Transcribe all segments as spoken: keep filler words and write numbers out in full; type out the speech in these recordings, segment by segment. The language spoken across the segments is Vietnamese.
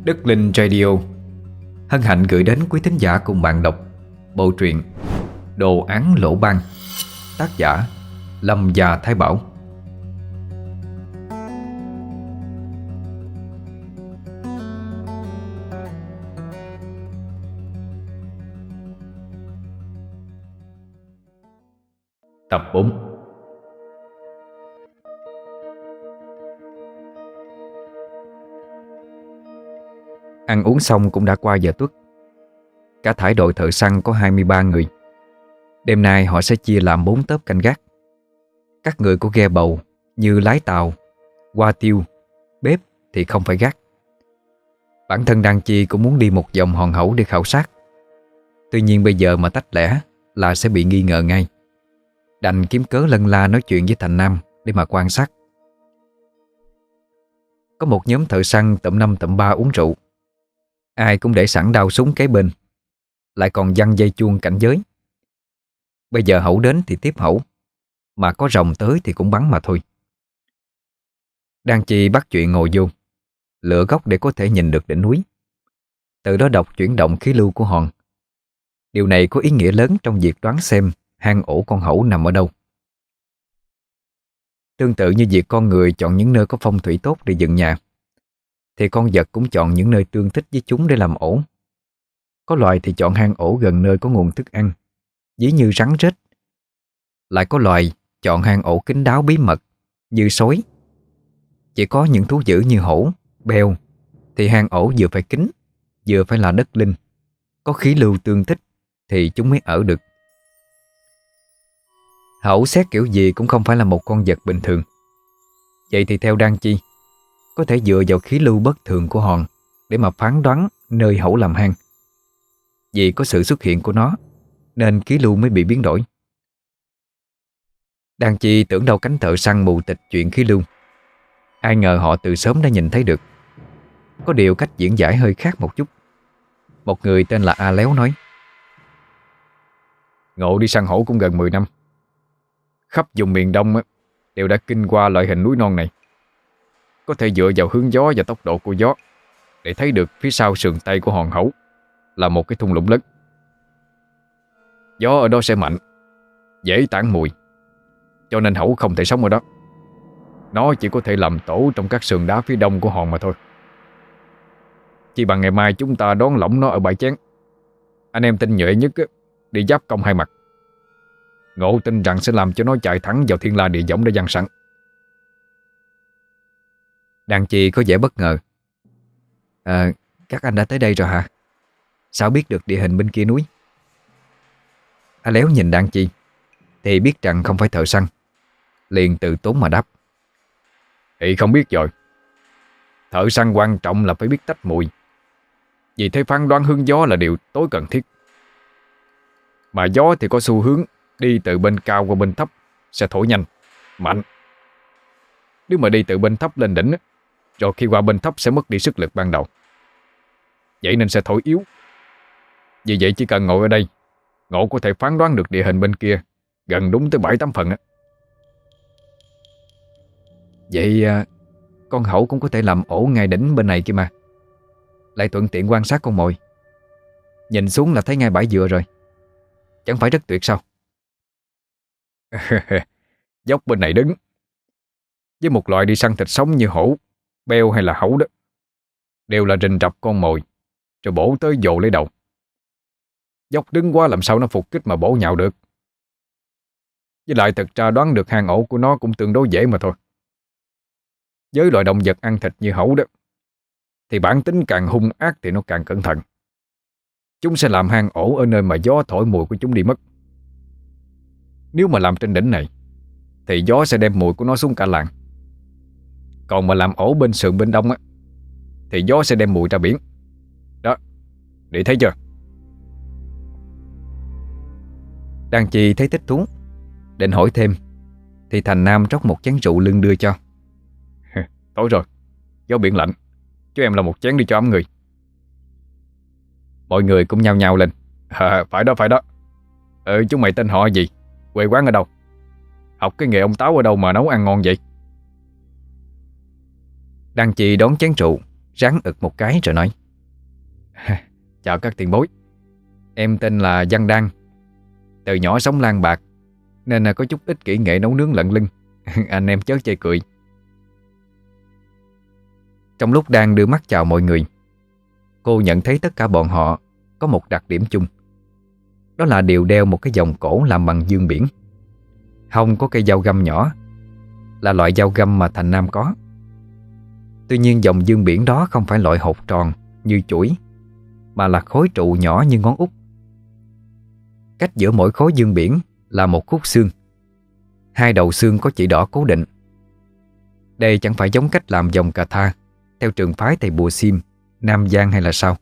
Đất Linh Radio hân hạnh gửi đến quý thính giả cùng bạn đọc bộ truyện Đồ án lỗ ban, tác giả Lâm Gia Thái Bảo. Tập bốn. Ăn uống xong cũng đã qua giờ tuất. Cả thải đội thợ săn có hai mươi ba người. Đêm nay họ sẽ chia làm bốn tốp canh gác. Các người của ghe bầu như lái tàu, qua tiêu, bếp thì không phải gác. Bản thân Đan Chi cũng muốn đi một vòng hòn hẩu để khảo sát. Tuy nhiên bây giờ mà tách lẻ là sẽ bị nghi ngờ ngay. Đành kiếm cớ lân la nói chuyện với Thành Nam để mà quan sát. Có một nhóm thợ săn tụm năm tụm ba uống rượu. Ai cũng để sẵn đao súng kế bên, lại còn giăng dây chuông cảnh giới. Bây giờ hẩu đến thì tiếp hẩu, mà có rồng tới thì cũng bắn mà thôi. Đan Chi bắt chuyện ngồi vô, lựa góc để có thể nhìn được đỉnh núi, từ đó đọc chuyển động khí lưu của hòn. Điều này có ý nghĩa lớn trong việc đoán xem hang ổ con hẩu nằm ở đâu. Tương tự như việc con người chọn những nơi có phong thủy tốt để dựng nhà, thì con vật cũng chọn những nơi tương thích với chúng để làm ổ. Có loài thì chọn hang ổ gần nơi có nguồn thức ăn, ví như rắn rết. Lại có loài chọn hang ổ kín đáo bí mật như sói. Chỉ có những thú dữ như hổ, beo thì hang ổ vừa phải kín, vừa phải là đất linh, có khí lưu tương thích thì chúng mới ở được. Hẩu xét kiểu gì cũng không phải là một con vật bình thường. Vậy thì theo Đan Chi, có thể dựa vào khí lưu bất thường của hòn để mà phán đoán nơi hẩu làm hang. Vì có sự xuất hiện của nó nên khí lưu mới bị biến đổi. Đan Chi tưởng đâu cánh thợ săn mù tịch chuyện khí lưu. Ai ngờ họ từ sớm đã nhìn thấy được. Có điều cách diễn giải hơi khác một chút. Một người tên là A Léo nói: Ngộ đi săn hổ cũng gần mười năm. Khắp vùng miền Đông đều đã kinh qua loại hình núi non này. Có thể dựa vào hướng gió và tốc độ của gió để thấy được phía sau sườn tây của hòn hẩu là một cái thung lũng lớn. Gió ở đó sẽ mạnh, dễ tản mùi, cho nên hẩu không thể sống ở đó. Nó chỉ có thể làm tổ trong các sườn đá phía đông của hòn mà thôi. Chỉ bằng ngày mai chúng ta đón lỏng nó ở bãi chén. Anh em tinh nhuệ nhất đi giáp công hai mặt. Ngộ tin rằng sẽ làm cho nó chạy thẳng vào thiên la địa võng để giăng sẵn. Đan Chi có vẻ bất ngờ. À, các anh đã tới đây rồi hả? Sao biết được địa hình bên kia núi? A Léo nhìn Đan Chi thì biết rằng không phải thợ săn, liền từ tốn mà đáp: Thì không biết rồi. Thợ săn quan trọng là phải biết tách mùi. Vì thế phán đoán hướng gió là điều tối cần thiết. Mà gió thì có xu hướng đi từ bên cao qua bên thấp sẽ thổi nhanh, mạnh. Nếu mà đi từ bên thấp lên đỉnh, rồi khi qua bên thấp sẽ mất đi sức lực ban đầu. Vậy nên sẽ thổi yếu. Vì vậy chỉ cần ngồi ở đây, Ngộ có thể phán đoán được địa hình bên kia gần đúng tới bảy tám phần á. Vậy con hẩu cũng có thể làm ổ ngay đỉnh bên này kia mà, lại thuận tiện quan sát con mồi. Nhìn xuống là thấy ngay bãi dừa rồi. Chẳng phải rất tuyệt sao? Dốc bên này đứng với một loại đi săn thịt sống như hổ, beo hay là hẩu đó, đều là rình rập con mồi rồi bổ tới dồ lấy đầu. Dốc đứng quá làm sao nó phục kích mà bổ nhào được. Với lại thực ra đoán được hang ổ của nó cũng tương đối dễ mà thôi. Với loại động vật ăn thịt như hẩu đó, thì bản tính càng hung ác thì nó càng cẩn thận. Chúng sẽ làm hang ổ ở nơi mà gió thổi mùi của chúng đi mất. Nếu mà làm trên đỉnh này thì gió sẽ đem mùi của nó xuống cả làng. Còn mà làm ổ bên sườn bên đông á, thì gió sẽ đem mùi ra biển. Đó, để thấy chưa? Đan Chi thấy thích thú, định hỏi thêm thì Thành Nam rót một chén rượu lưng đưa cho. Tối rồi, gió biển lạnh, cho em là một chén đi cho ấm người. Mọi người cũng nhao nhao lên. À, phải đó, phải đó. Ừ, chúng mày tên họ gì? Quê quán ở đâu? Học cái nghề ông Táo ở đâu mà nấu ăn ngon vậy? Đan Chi đón chén rượu ráng ực một cái rồi nói: Chào các tiền bối. Em tên là Văn Đan. Từ nhỏ sống lang bạc nên là có chút ít kỹ nghệ nấu nướng lận lưng. Anh em chớ chê cười. Trong lúc đang đưa mắt chào mọi người, cô nhận thấy tất cả bọn họ có một đặc điểm chung. Đó là đều đeo một cái vòng cổ làm bằng dương biển. Hông có cây dao găm nhỏ, là loại dao găm mà Thành Nam có. Tuy nhiên vòng dương biển đó không phải loại hột tròn như chuỗi, mà là khối trụ nhỏ như ngón út. Cách giữa mỗi khối dương biển là một khúc xương. Hai đầu xương có chỉ đỏ cố định. Đây chẳng phải giống cách làm vòng cà tha theo trường phái thầy Bùa Sim, Nam Giang hay là sao?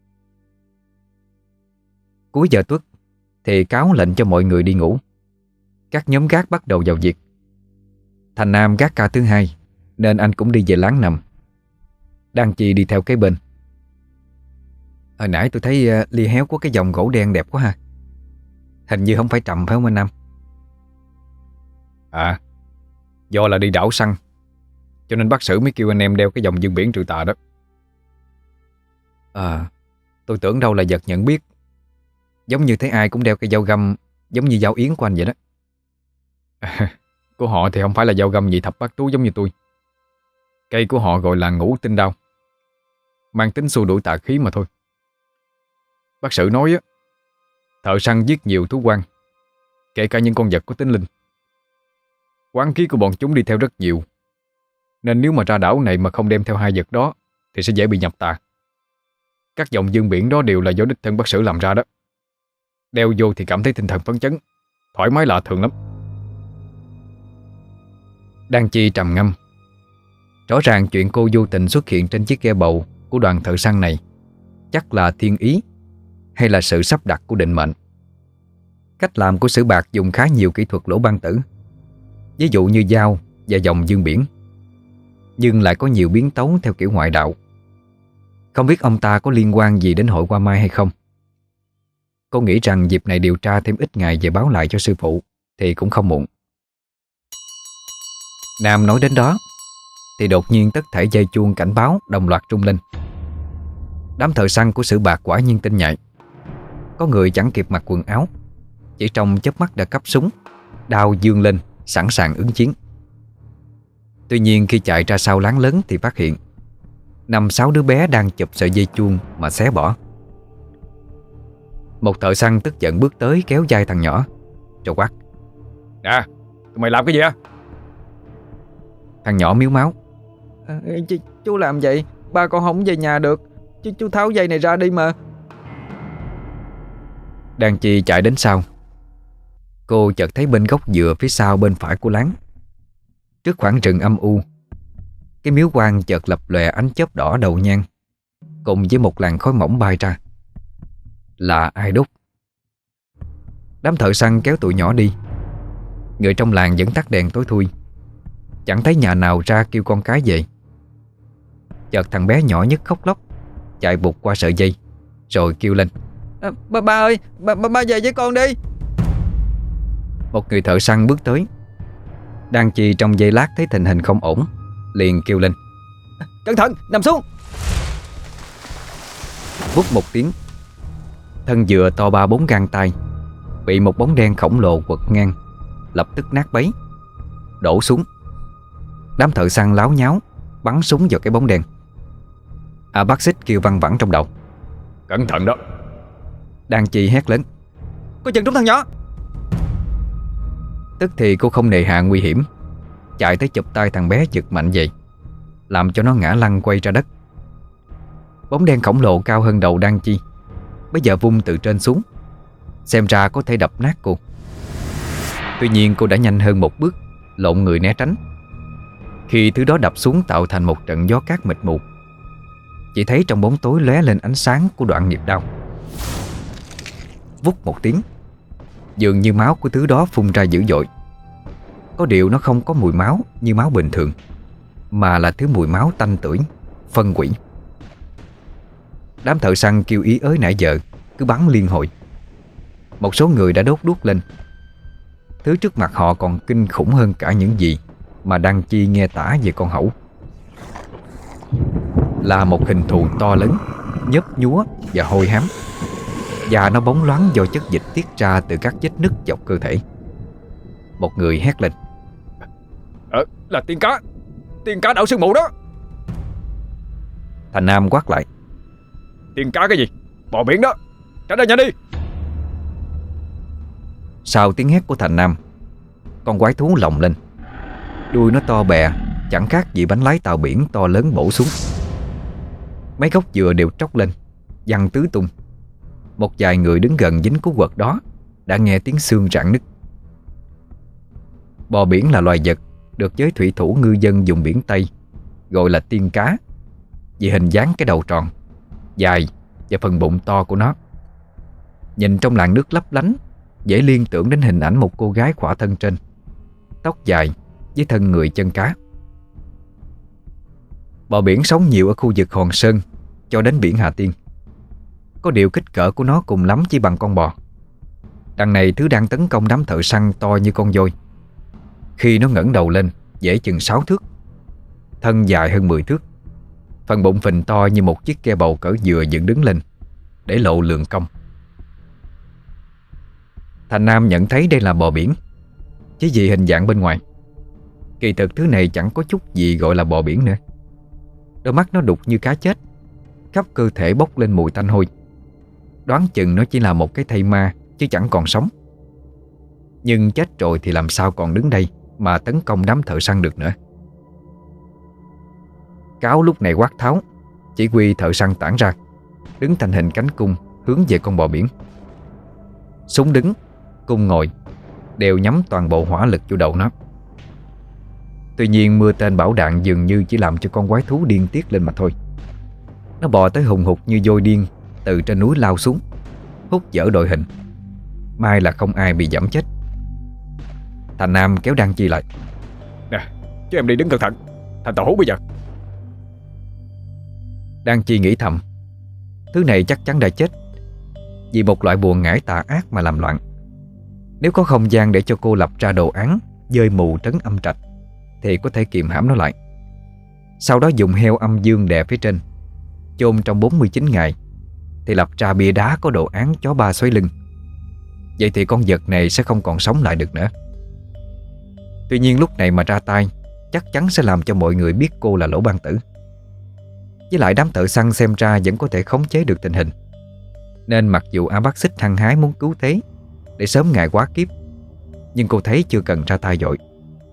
Cuối giờ tuất thì cáo lệnh cho mọi người đi ngủ. Các nhóm gác bắt đầu vào việc. Thành Nam gác ca thứ hai nên anh cũng đi về láng nằm. Đan Chi đi theo kế bên. Hồi nãy tôi thấy uh, ly héo có cái vòng gỗ đen đẹp quá ha. Hình như không phải trầm phải không anh Nam? À, do là đi đảo săn cho nên bác sử mới kêu anh em đeo cái vòng dương biển trừ tà đó. À, tôi tưởng đâu là vật nhận biết. Giống như thấy ai cũng đeo cây dao găm, giống như dao yến của anh vậy đó. À, của họ thì không phải là dao găm nhị thập bát tú giống như tôi. Cây của họ gọi là ngũ tinh đao, mang tính xua đuổi tà khí mà thôi. Bác sử nói á, thợ săn giết nhiều thú quan, kể cả những con vật có tính linh. Quán khí của bọn chúng đi theo rất nhiều, nên nếu mà ra đảo này mà không đem theo hai vật đó thì sẽ dễ bị nhập tà. Các dòng dương biển đó đều là do đích thân bác sử làm ra đó. Đeo vô thì cảm thấy tinh thần phấn chấn, thoải mái lạ thường lắm. Đan Chi trầm ngâm. Rõ ràng chuyện cô vô tình xuất hiện trên chiếc ghe bầu của đoàn thợ săn này chắc là thiên ý hay là sự sắp đặt của định mệnh. Cách làm của Sử Bạc dùng khá nhiều kỹ thuật lỗ ban tử, ví dụ như dao và dòng dương biển, nhưng lại có nhiều biến tấu theo kiểu ngoại đạo. Không biết ông ta có liên quan gì đến hội Hoa Mai hay không. Cô nghĩ rằng dịp này điều tra thêm ít ngày về báo lại cho sư phụ thì cũng không muộn. Nam nói đến đó thì đột nhiên tất thảy dây chuông cảnh báo đồng loạt rung lên. Đám thợ săn của Sử Bạc quả nhiên tinh nhạy. Có người chẳng kịp mặc quần áo, chỉ trong chớp mắt đã cắp súng, đao dương lên sẵn sàng ứng chiến. Tuy nhiên khi chạy ra sau láng lớn thì phát hiện năm sáu đứa bé đang chụp sợi dây chuông mà xé bỏ. Một thợ săn tức giận bước tới kéo vai thằng nhỏ rồi quát: Nè, tụi mày làm cái gì á? Thằng nhỏ miếu máu: à, ch Chú làm vậy, ba con không về nhà được. Chú, chú tháo dây này ra đi mà. Đan Chi chạy đến sau. Cô chợt thấy bên gốc dừa phía sau bên phải của láng, trước khoảng rừng âm u, cái miếu quan chợt lập lòe ánh chớp đỏ đầu nhang, cùng với một làn khói mỏng bay ra. Là ai đốt? Đám thợ săn kéo tụi nhỏ đi. Người trong làng vẫn tắt đèn tối thui, chẳng thấy nhà nào ra kêu con cái về. Chợt thằng bé nhỏ nhất khóc lóc chạy bụt qua sợi dây rồi kêu lên: à, ba, ba ơi, ba, ba, ba về với con đi. Một người thợ săn bước tới. Đan Chi trong giây lát thấy tình hình không ổn, liền kêu lên: Cẩn thận, nằm xuống. Vút một tiếng, thân dừa to ba bốn gang tay bị một bóng đen khổng lồ quật ngang, lập tức nát bấy, đổ xuống. Đám thợ săn láo nháo bắn súng vào cái bóng đen. A Bác Xích kêu văng vẳng trong đầu: Cẩn thận đó. Đan Chi hét lớn: Có chừng trúng thằng nhỏ. Tức thì cô không nề hà nguy hiểm, chạy tới chụp tay thằng bé giật mạnh vậy, làm cho nó ngã lăn quay ra đất. Bóng đen khổng lồ cao hơn đầu Đan Chi, bây giờ vung từ trên xuống, xem ra có thể đập nát cô. Tuy nhiên cô đã nhanh hơn một bước, lộn người né tránh. Khi thứ đó đập xuống tạo thành một trận gió cát mịt mù, chỉ thấy trong bóng tối lóe lên ánh sáng của đoạn nghiệp đao. Vút một tiếng, dường như máu của thứ đó phun ra dữ dội. Có điều nó không có mùi máu như máu bình thường, mà là thứ mùi máu tanh tưởi, phân quỷ. Đám thợ săn kêu ý ới nãy giờ cứ bắn liên hồi. Một số người đã đốt đuốc lên. Thứ trước mặt họ còn kinh khủng hơn cả những gì mà Đan Chi nghe tả về con hẩu. là một hình thù to lớn, nhấp nhúa và hôi hám. Da nó bóng loáng do chất dịch tiết ra từ các vết nứt dọc cơ thể. Một người hét lên: Ờ, là tiên cá. Tiên cá đảo sương mù đó. Thành Nam quát lại: Tiên cá cái gì? Bò biển đó. Tránh ra nhanh đi. Sau tiếng hét của Thành Nam, con quái thú lồng lên. Đuôi nó to bè, chẳng khác gì bánh lái tàu biển to lớn bổ xuống. Mấy gốc dừa đều tróc lên, văng tứ tung. Một vài người đứng gần dính cú quật đó đã nghe tiếng xương rạn nứt. Bò biển là loài vật được giới thủy thủ ngư dân vùng biển Tây gọi là tiên cá, vì hình dáng cái đầu tròn, dài và phần bụng to của nó. Nhìn trong làn nước lấp lánh, dễ liên tưởng đến hình ảnh một cô gái khỏa thân trên, tóc dài với thân người chân cá. Bò biển sống nhiều ở khu vực Hòn Sơn cho đến biển Hà Tiên. Có điều kích cỡ của nó cùng lắm chỉ bằng con bò. Đằng này thứ đang tấn công đám thợ săn to như con voi. Khi nó ngẩng đầu lên dễ chừng sáu thước, thân dài hơn mười thước, phần bụng phình to như một chiếc ke bầu cỡ dừa dựng đứng lên để lộ lượng cong. Thành Nam nhận thấy đây là bò biển chỉ vì hình dạng bên ngoài. Kỳ thực thứ này chẳng có chút gì gọi là bò biển nữa. Đôi mắt nó đục như cá chết, khắp cơ thể bốc lên mùi tanh hôi. Đoán chừng nó chỉ là một cái thây ma chứ chẳng còn sống. Nhưng chết rồi thì làm sao còn đứng đây mà tấn công đám thợ săn được nữa. Cáo lúc này quát tháo, chỉ huy thợ săn tản ra, đứng thành hình cánh cung hướng về con bò biển. Súng đứng, cung ngồi đều nhắm toàn bộ hỏa lực vô đầu nó. Tuy nhiên mưa tên bão đạn dường như chỉ làm cho con quái thú điên tiết lên mà thôi. Nó bò tới hùng hục như voi điên từ trên núi lao xuống, hút dở đội hình. May là không ai bị giẫm chết. Thành Nam kéo Đan Chi lại: Nè, chứ em đi đứng cẩn thận, thành tàu hú bây giờ. Đan Chi nghĩ thầm, thứ này chắc chắn đã chết vì một loại bùa ngải tà ác mà làm loạn. Nếu có không gian để cho cô lập ra đồ án dơi mù trấn âm trạch thì có thể kiềm hãm nó lại. Sau đó dùng heo âm dương đè phía trên, chôn trong bốn mươi chín ngày thì lập ra bia đá có đồ án chó ba xoáy lưng. Vậy thì con vật này sẽ không còn sống lại được nữa. Tuy nhiên lúc này mà ra tay chắc chắn sẽ làm cho mọi người biết cô là Lỗ Ban Tử. Với lại đám thợ săn xem ra vẫn có thể khống chế được tình hình, nên mặc dù A Bác Xích hăng hái muốn cứu thế để sớm ngày quá kiếp, nhưng cô thấy chưa cần ra tay vội.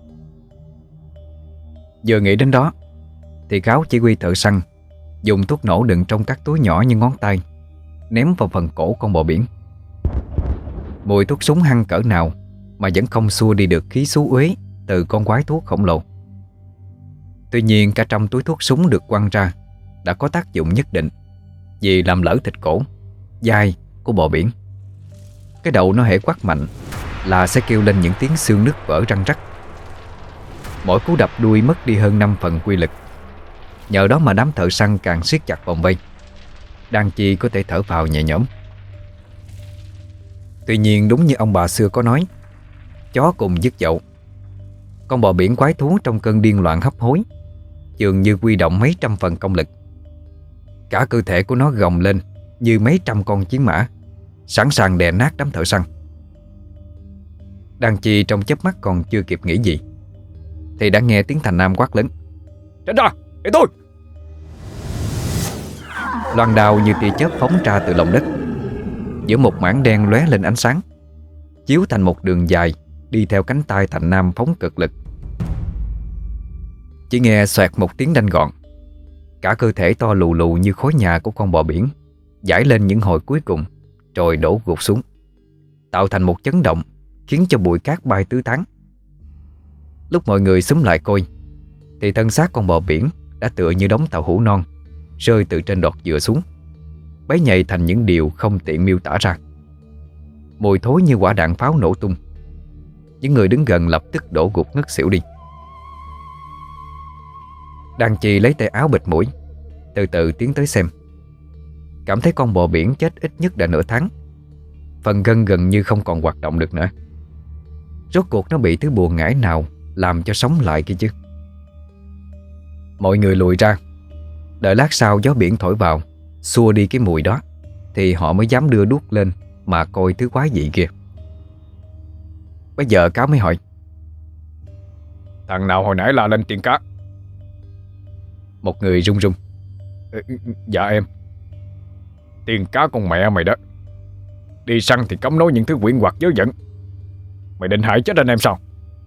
Vừa nghĩ đến đó thì Cáo chỉ huy thợ săn dùng thuốc nổ đựng trong các túi nhỏ như ngón tay ném vào phần cổ con bò biển. Mùi thuốc súng hăng cỡ nào mà vẫn không xua đi được khí xú uế từ con quái thú khổng lồ. Tuy nhiên cả trăm túi thuốc súng được quăng ra đã có tác dụng nhất định, vì làm lỡ thịt cổ, dai của bò biển. Cái đầu nó hễ quát mạnh là sẽ kêu lên những tiếng xương nứt vỡ răng rắc. Mỗi cú đập đuôi mất đi hơn năm phần quy lực. Nhờ đó mà đám thợ săn càng siết chặt vòng vây. Đan Chi có thể thở phào nhẹ nhõm. Tuy nhiên đúng như ông bà xưa có nói, chó cùng dứt dậu. Con bò biển quái thú trong cơn điên loạn hấp hối dường như quy động mấy trăm phần công lực. Cả cơ thể của nó gồng lên như mấy trăm con chiến mã, sẵn sàng đè nát đám thợ săn. Đan Chi trong chớp mắt còn chưa kịp nghĩ gì thì đã nghe tiếng Thành Nam quát lớn: Tránh ra, để tôi! Loan đao như tia chớp phóng ra từ lòng đất. Giữa một mảng đen lóe lên ánh sáng, chiếu thành một đường dài đi theo cánh tay Thành Nam phóng cực lực. Chỉ nghe xoẹt một tiếng đanh gọn, cả cơ thể to lù lù như khối nhà của con bò biển giãy lên những hồi cuối cùng rồi đổ gục xuống, tạo thành một chấn động khiến cho bụi cát bay tứ tán. Lúc mọi người xúm lại coi thì thân xác con bò biển đã tựa như đống tàu hũ non rơi từ trên đọt dừa xuống, bấy nhầy thành những điều không tiện miêu tả ra. Mùi thối như quả đạn pháo nổ tung. Những người đứng gần lập tức đổ gục ngất xỉu đi. Đan Chi lấy tay áo bịt mũi, từ từ tiến tới xem. Cảm thấy con bò biển chết ít nhất đã nửa tháng. Phần gân gần như không còn hoạt động được nữa. Rốt cuộc nó bị thứ bùa ngải nào làm cho sống lại kia chứ? Mọi người lùi ra. Đợi lát sau gió biển thổi vào, xua đi cái mùi đó, thì họ mới dám đưa đuốc lên mà coi thứ quái dị kia. Bây giờ Cáo mới hỏi: Thằng nào hồi nãy la lên tiền cá? Một người run run: Ừ, dạ em. Tiền cá con mẹ mày đó. Đi săn thì cấm nói những thứ quyển hoặc dớ dẫn. Mày định hại chết anh em sao?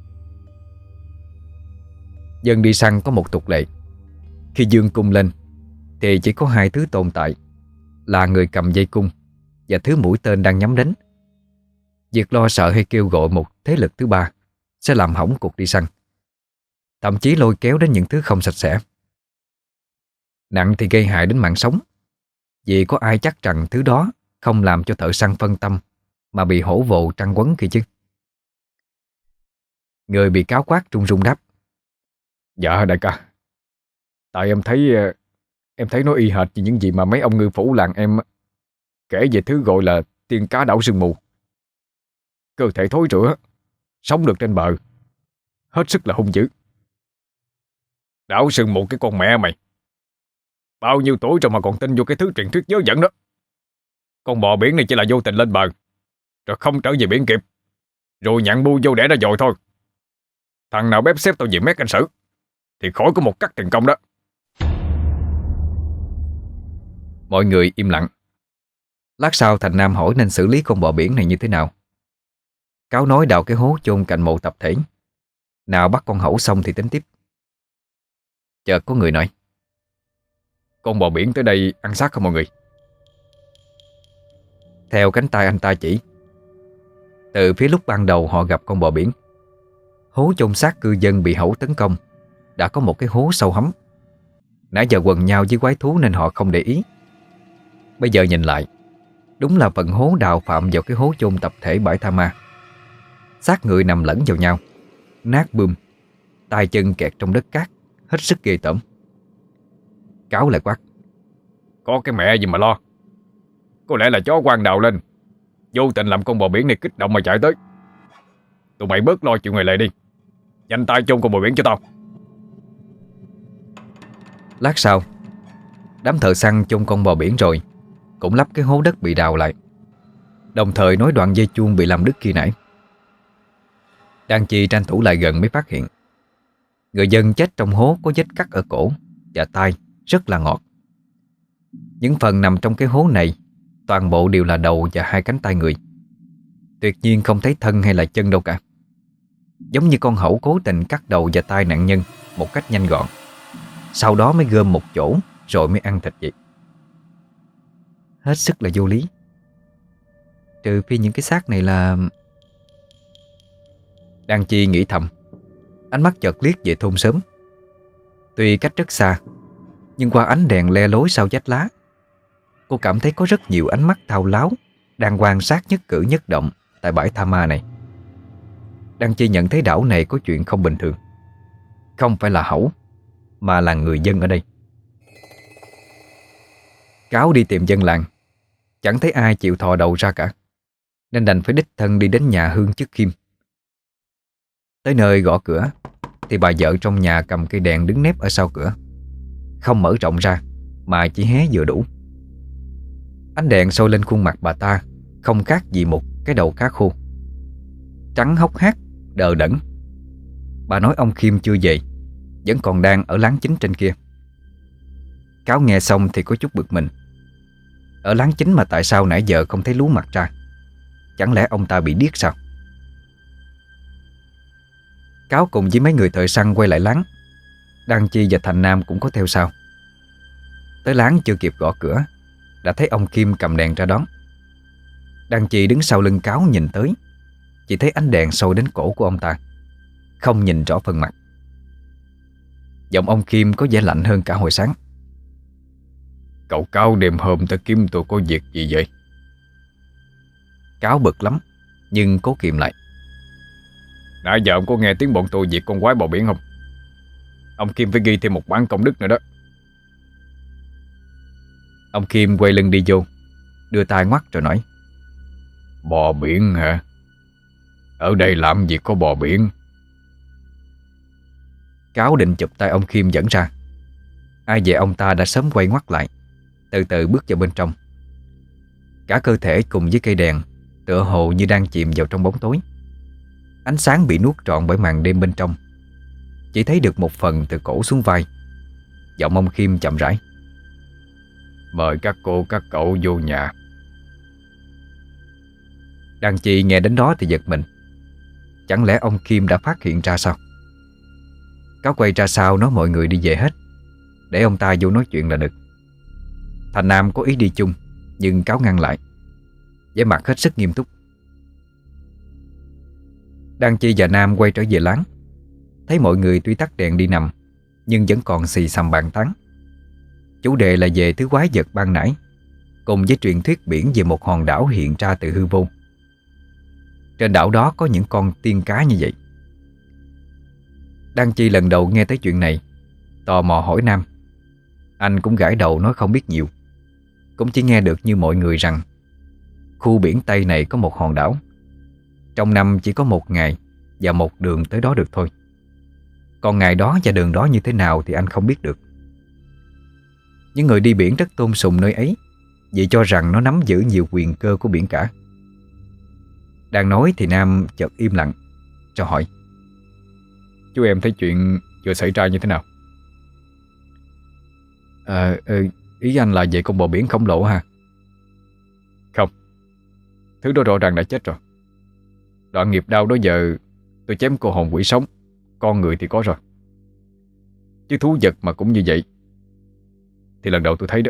Dân đi săn có một tục lệ: khi dương cung lên thì chỉ có hai thứ tồn tại, là người cầm dây cung và thứ mũi tên đang nhắm đến. Việc lo sợ hay kêu gọi một thế lực thứ ba sẽ làm hỏng cuộc đi săn, thậm chí lôi kéo đến những thứ không sạch sẽ. Nặng thì gây hại đến mạng sống, vì có ai chắc rằng thứ đó không làm cho thợ săn phân tâm mà bị hổ vồ trăng quấn kia chứ. Người bị cáo quát run run đáp: Dạ đại ca, tại em thấy Em thấy nó y hệt như những gì mà mấy ông ngư phủ làng em kể về thứ gọi là tiên cá đảo sương mù. Cơ thể thối rữa, sống được trên bờ, hết sức là hung dữ. Đảo sương mù cái con mẹ mày, bao nhiêu tuổi rồi mà còn tin vô cái thứ truyền thuyết dớ dẫn đó. Con bò biển này chỉ là vô tình lên bờ, rồi không trở về biển kịp, rồi nhặn bu vô đẻ ra dồi thôi. Thằng nào bếp xếp tao về mét canh xử thì khỏi có một cắt tiền công đó. Mọi người im lặng. Lát sau Thành Nam hỏi nên xử lý con bò biển này như thế nào. Cáo nói đào cái hố chôn cạnh mộ tập thể, nào bắt con hẩu xong thì tính tiếp. Chợt có người nói: Con bò biển tới đây ăn xác không mọi người? Theo cánh tay anh ta chỉ, từ phía lúc ban đầu họ gặp con bò biển, hố chôn xác cư dân bị hẩu tấn công đã có một cái hố sâu hắm. Nãy giờ quần nhau với quái thú nên họ không để ý. Bây giờ nhìn lại, đúng là phần hố đào phạm vào cái hố chôn tập thể bãi tha ma. Xác người nằm lẫn vào nhau, nát bươm, tay chân kẹt trong đất cát, hết sức ghê tởm. Cáo lại quát: Có cái mẹ gì mà lo. Có lẽ là chó quang đào lên, vô tình làm con bò biển này kích động mà chạy tới. Tụi mày bớt lo chuyện ngoài lệ đi, nhanh tay chôn con bò biển cho tao. Lát sau, đám thợ săn chôn con bò biển rồi cũng lắp cái hố đất bị đào lại, đồng thời nói đoạn dây chuông bị làm đứt khi nãy. Đan Chi tranh thủ lại gần mới phát hiện người dân chết trong hố có vết cắt ở cổ và tai rất là ngọt. Những phần nằm trong cái hố này toàn bộ đều là đầu và hai cánh tay người, tuyệt nhiên không thấy thân hay là chân đâu cả. Giống như con hẩu cố tình cắt đầu và tai nạn nhân một cách nhanh gọn, sau đó mới gom một chỗ rồi mới ăn thịt vậy. Hết sức là vô lý. Trừ phi những cái xác này là... Đan Chi nghĩ thầm, ánh mắt chợt liếc về thôn xóm. Tuy cách rất xa, nhưng qua ánh đèn le lối sau vách lá, cô cảm thấy có rất nhiều ánh mắt thao láo đang quan sát nhất cử nhất động tại bãi tha ma này. Đan Chi nhận thấy đảo này có chuyện không bình thường. Không phải là hẩu, mà là người dân ở đây. Cáo đi tìm dân làng, chẳng thấy ai chịu thò đầu ra cả, nên đành phải đích thân đi đến nhà Hương Chức Kim. Tới nơi gõ cửa thì bà vợ trong nhà cầm cây đèn đứng nép ở sau cửa, không mở rộng ra mà chỉ hé vừa đủ. Ánh đèn soi lên khuôn mặt bà ta không khác gì một cái đầu cá khô, trắng hốc hác, đờ đẫn. Bà nói ông Kim chưa về, vẫn còn đang ở láng chính trên kia. Cáo nghe xong thì có chút bực mình. Ở láng chính mà tại sao nãy giờ không thấy lú mặt ra? Chẳng lẽ ông ta bị điếc sao? Cáo cùng với mấy người thợ săn quay lại láng. Đan Chi và Thành Nam cũng có theo sau. Tới láng chưa kịp gõ cửa, đã thấy ông Kim cầm đèn ra đón. Đan Chi đứng sau lưng Cáo nhìn tới, chỉ thấy ánh đèn soi đến cổ của ông ta, không nhìn rõ phần mặt. Giọng ông Kim có vẻ lạnh hơn cả hồi sáng. Cậu Cáo đêm hôm tới kiếm tôi có việc gì vậy? Cáo bực lắm, nhưng cố kiềm lại. Nãy giờ ông có nghe tiếng bọn tôi diệt con quái bò biển không? Ông Kim phải ghi thêm một bản công đức nữa đó. Ông Kim quay lưng đi vô, đưa tay ngoắt rồi nói: Bò biển hả? Ở đây làm gì có bò biển? Cáo định chụp tay ông Kim dẫn ra, Ai về ông ta đã sớm quay ngoắt lại, từ từ bước vào bên trong. Cả cơ thể cùng với cây đèn tựa hồ như đang chìm vào trong bóng tối. Ánh sáng bị nuốt trọn bởi màn đêm bên trong, chỉ thấy được một phần từ cổ xuống vai. Giọng ông Khiêm chậm rãi: "Mời các cô các cậu vô nhà." Đàn chị nghe đến đó thì giật mình. Chẳng lẽ ông Khiêm đã phát hiện ra sao? Cáo quay ra sau nói mọi người đi về hết, để ông ta vô nói chuyện là được. Thành Nam có ý đi chung, nhưng Cáo ngăn lại, với mặt hết sức nghiêm túc. Đan Chi và Nam quay trở về láng, thấy mọi người tuy tắt đèn đi nằm, nhưng vẫn còn xì xầm bàn tán. Chủ đề là về thứ quái vật ban nãy, cùng với truyền thuyết biển về một hòn đảo hiện ra từ hư vô. Trên đảo đó có những con tiên cá như vậy. Đan Chi lần đầu nghe tới chuyện này, tò mò hỏi Nam. Anh cũng gãi đầu nói không biết nhiều, cũng chỉ nghe được như mọi người rằng khu biển Tây này có một hòn đảo, trong năm chỉ có một ngày và một đường tới đó được thôi. Còn ngày đó và đường đó như thế nào thì anh không biết được. Những người đi biển rất tôn sùng nơi ấy, vì cho rằng nó nắm giữ nhiều quyền cơ của biển cả. Đang nói thì Nam chợt im lặng, cho hỏi: "Chú em thấy chuyện vừa xảy ra như thế nào?" À, ừ, ý anh là về con bò biển khổng lồ ha? Không, thứ đó rõ ràng đã chết rồi. Đoạn nghiệp đao đó giờ tôi chém cô hồn quỷ sống, con người thì có rồi, chứ thú vật mà cũng như vậy thì lần đầu tôi thấy đó.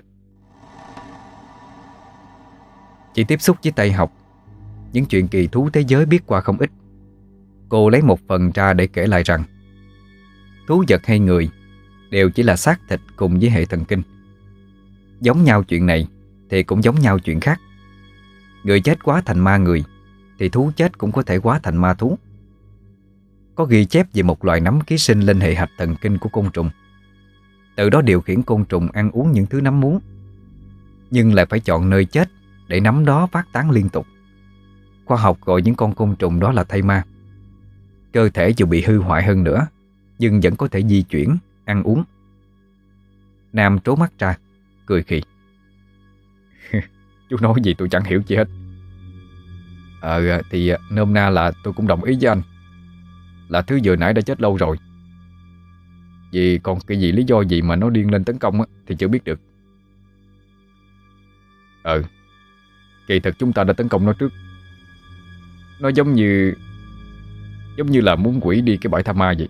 Chỉ tiếp xúc với Tây học, những chuyện kỳ thú thế giới biết qua không ít. Cô lấy một phần ra để kể lại rằng thú vật hay người đều chỉ là xác thịt cùng với hệ thần kinh. Giống nhau chuyện này thì cũng giống nhau chuyện khác. Người chết hóa thành ma người, thì thú chết cũng có thể hóa thành ma thú. Có ghi chép về một loài nấm ký sinh lên hệ hạch thần kinh của côn trùng, từ đó điều khiển côn trùng ăn uống những thứ nấm muốn, nhưng lại phải chọn nơi chết để nấm đó phát tán liên tục. Khoa học gọi những con côn trùng đó là thây ma. Cơ thể dù bị hư hoại hơn nữa, nhưng vẫn có thể di chuyển, ăn uống. Nam trố mắt ra, cười khì: "Chú nói gì tôi chẳng hiểu gì hết." Ờ thì nôm na là tôi cũng đồng ý với anh, là thứ vừa nãy đã chết lâu rồi. Vì còn cái gì lý do gì mà nó điên lên tấn công á, thì chưa biết được. Ừ, kỳ thực chúng ta đã tấn công nó trước. Nó giống như Giống như là muốn quỷ đi cái bãi tha ma vậy.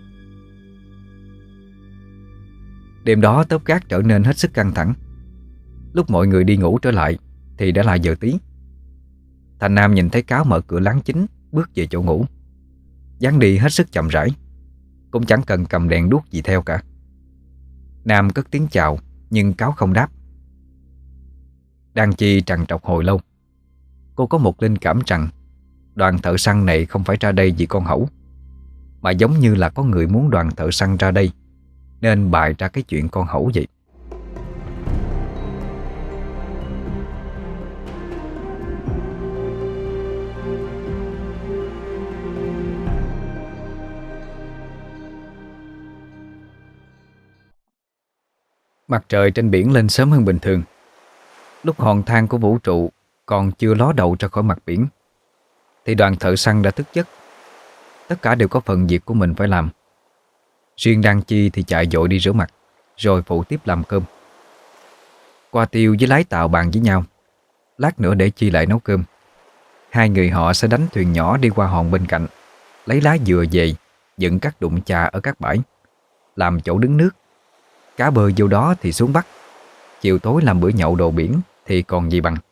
Đêm đó tốp gác trở nên hết sức căng thẳng. Lúc mọi người đi ngủ trở lại thì đã là giờ tí. Thành Nam nhìn thấy Cáo mở cửa láng chính, bước về chỗ ngủ. Dáng đi hết sức chậm rãi, cũng chẳng cần cầm đèn đuốc gì theo cả. Nam cất tiếng chào, nhưng Cáo không đáp. Đan Chi trằn trọc hồi lâu. Cô có một linh cảm rằng đoàn thợ săn này không phải ra đây vì con hẩu, mà giống như là có người muốn đoàn thợ săn ra đây, nên bày ra cái chuyện con hẩu vậy. Mặt trời trên biển lên sớm hơn bình thường. Lúc hòn than của vũ trụ còn chưa ló đầu ra khỏi mặt biển, thì đoàn thợ săn đã thức giấc. Tất cả đều có phần việc của mình phải làm. Riêng Đan Chi thì chạy vội đi rửa mặt, rồi phụ tiếp làm cơm. Qua Tiêu với lái tàu bàn với nhau, lát nữa để Chi lại nấu cơm. Hai người họ sẽ đánh thuyền nhỏ đi qua hòn bên cạnh, lấy lá dừa về, dựng các đụng chà ở các bãi, làm chỗ đứng nước. Cá bơi vô đó thì xuống bắt. Chiều tối làm bữa nhậu đồ biển thì còn gì bằng.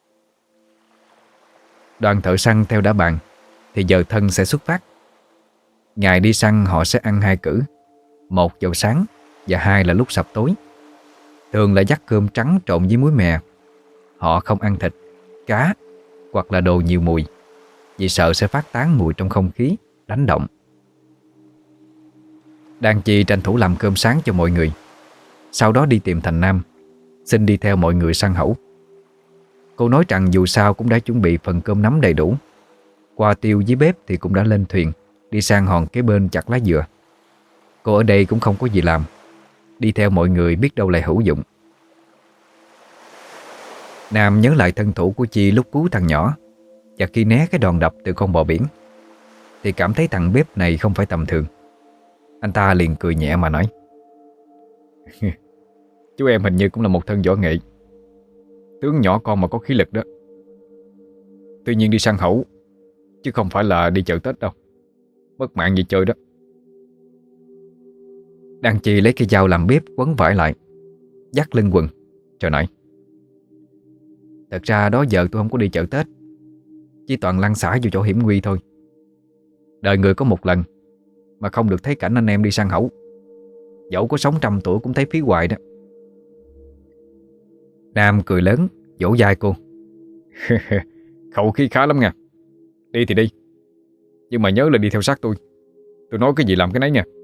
Đoàn thợ săn theo đã bàn thì giờ thân sẽ xuất phát. Ngày đi săn họ sẽ ăn hai cữ, một vào sáng và hai là lúc sập tối. Thường là dắt cơm trắng trộn với muối mè. Họ không ăn thịt, cá hoặc là đồ nhiều mùi, vì sợ sẽ phát tán mùi trong không khí, đánh động. Đan Chi tranh thủ làm cơm sáng cho mọi người, sau đó đi tìm Thành Nam, xin đi theo mọi người săn hẩu. Cô nói rằng dù sao cũng đã chuẩn bị phần cơm nắm đầy đủ. Qua Tiêu với bếp thì cũng đã lên thuyền, đi sang hòn kế bên chặt lá dừa. Cô ở đây cũng không có gì làm, đi theo mọi người biết đâu lại hữu dụng. Nam nhớ lại thân thủ của Chi lúc cứu thằng nhỏ và khi né cái đòn đập từ con bò biển, thì cảm thấy thằng bếp này không phải tầm thường. Anh ta liền cười nhẹ mà nói: Chú em hình như cũng là một thân võ nghệ, tướng nhỏ con mà có khí lực đó. Tuy nhiên đi săn hổ, chứ không phải là đi chợ Tết đâu. Mất mạng gì chơi đó. Đan Chi lấy cây dao làm bếp quấn vải lại, dắt lưng quần rồi nói: Thật ra đó giờ tôi không có đi chợ Tết, chỉ toàn lăn xả vô chỗ hiểm nguy thôi. Đời người có một lần mà không được thấy cảnh anh em đi săn hổ, dẫu có sống trăm tuổi cũng thấy phí hoài đó. Nam cười lớn vỗ vai cô: Khẩu khí khá lắm nha. Đi thì đi, nhưng mà nhớ là đi theo sát tôi. Tôi nói cái gì làm cái nấy nha.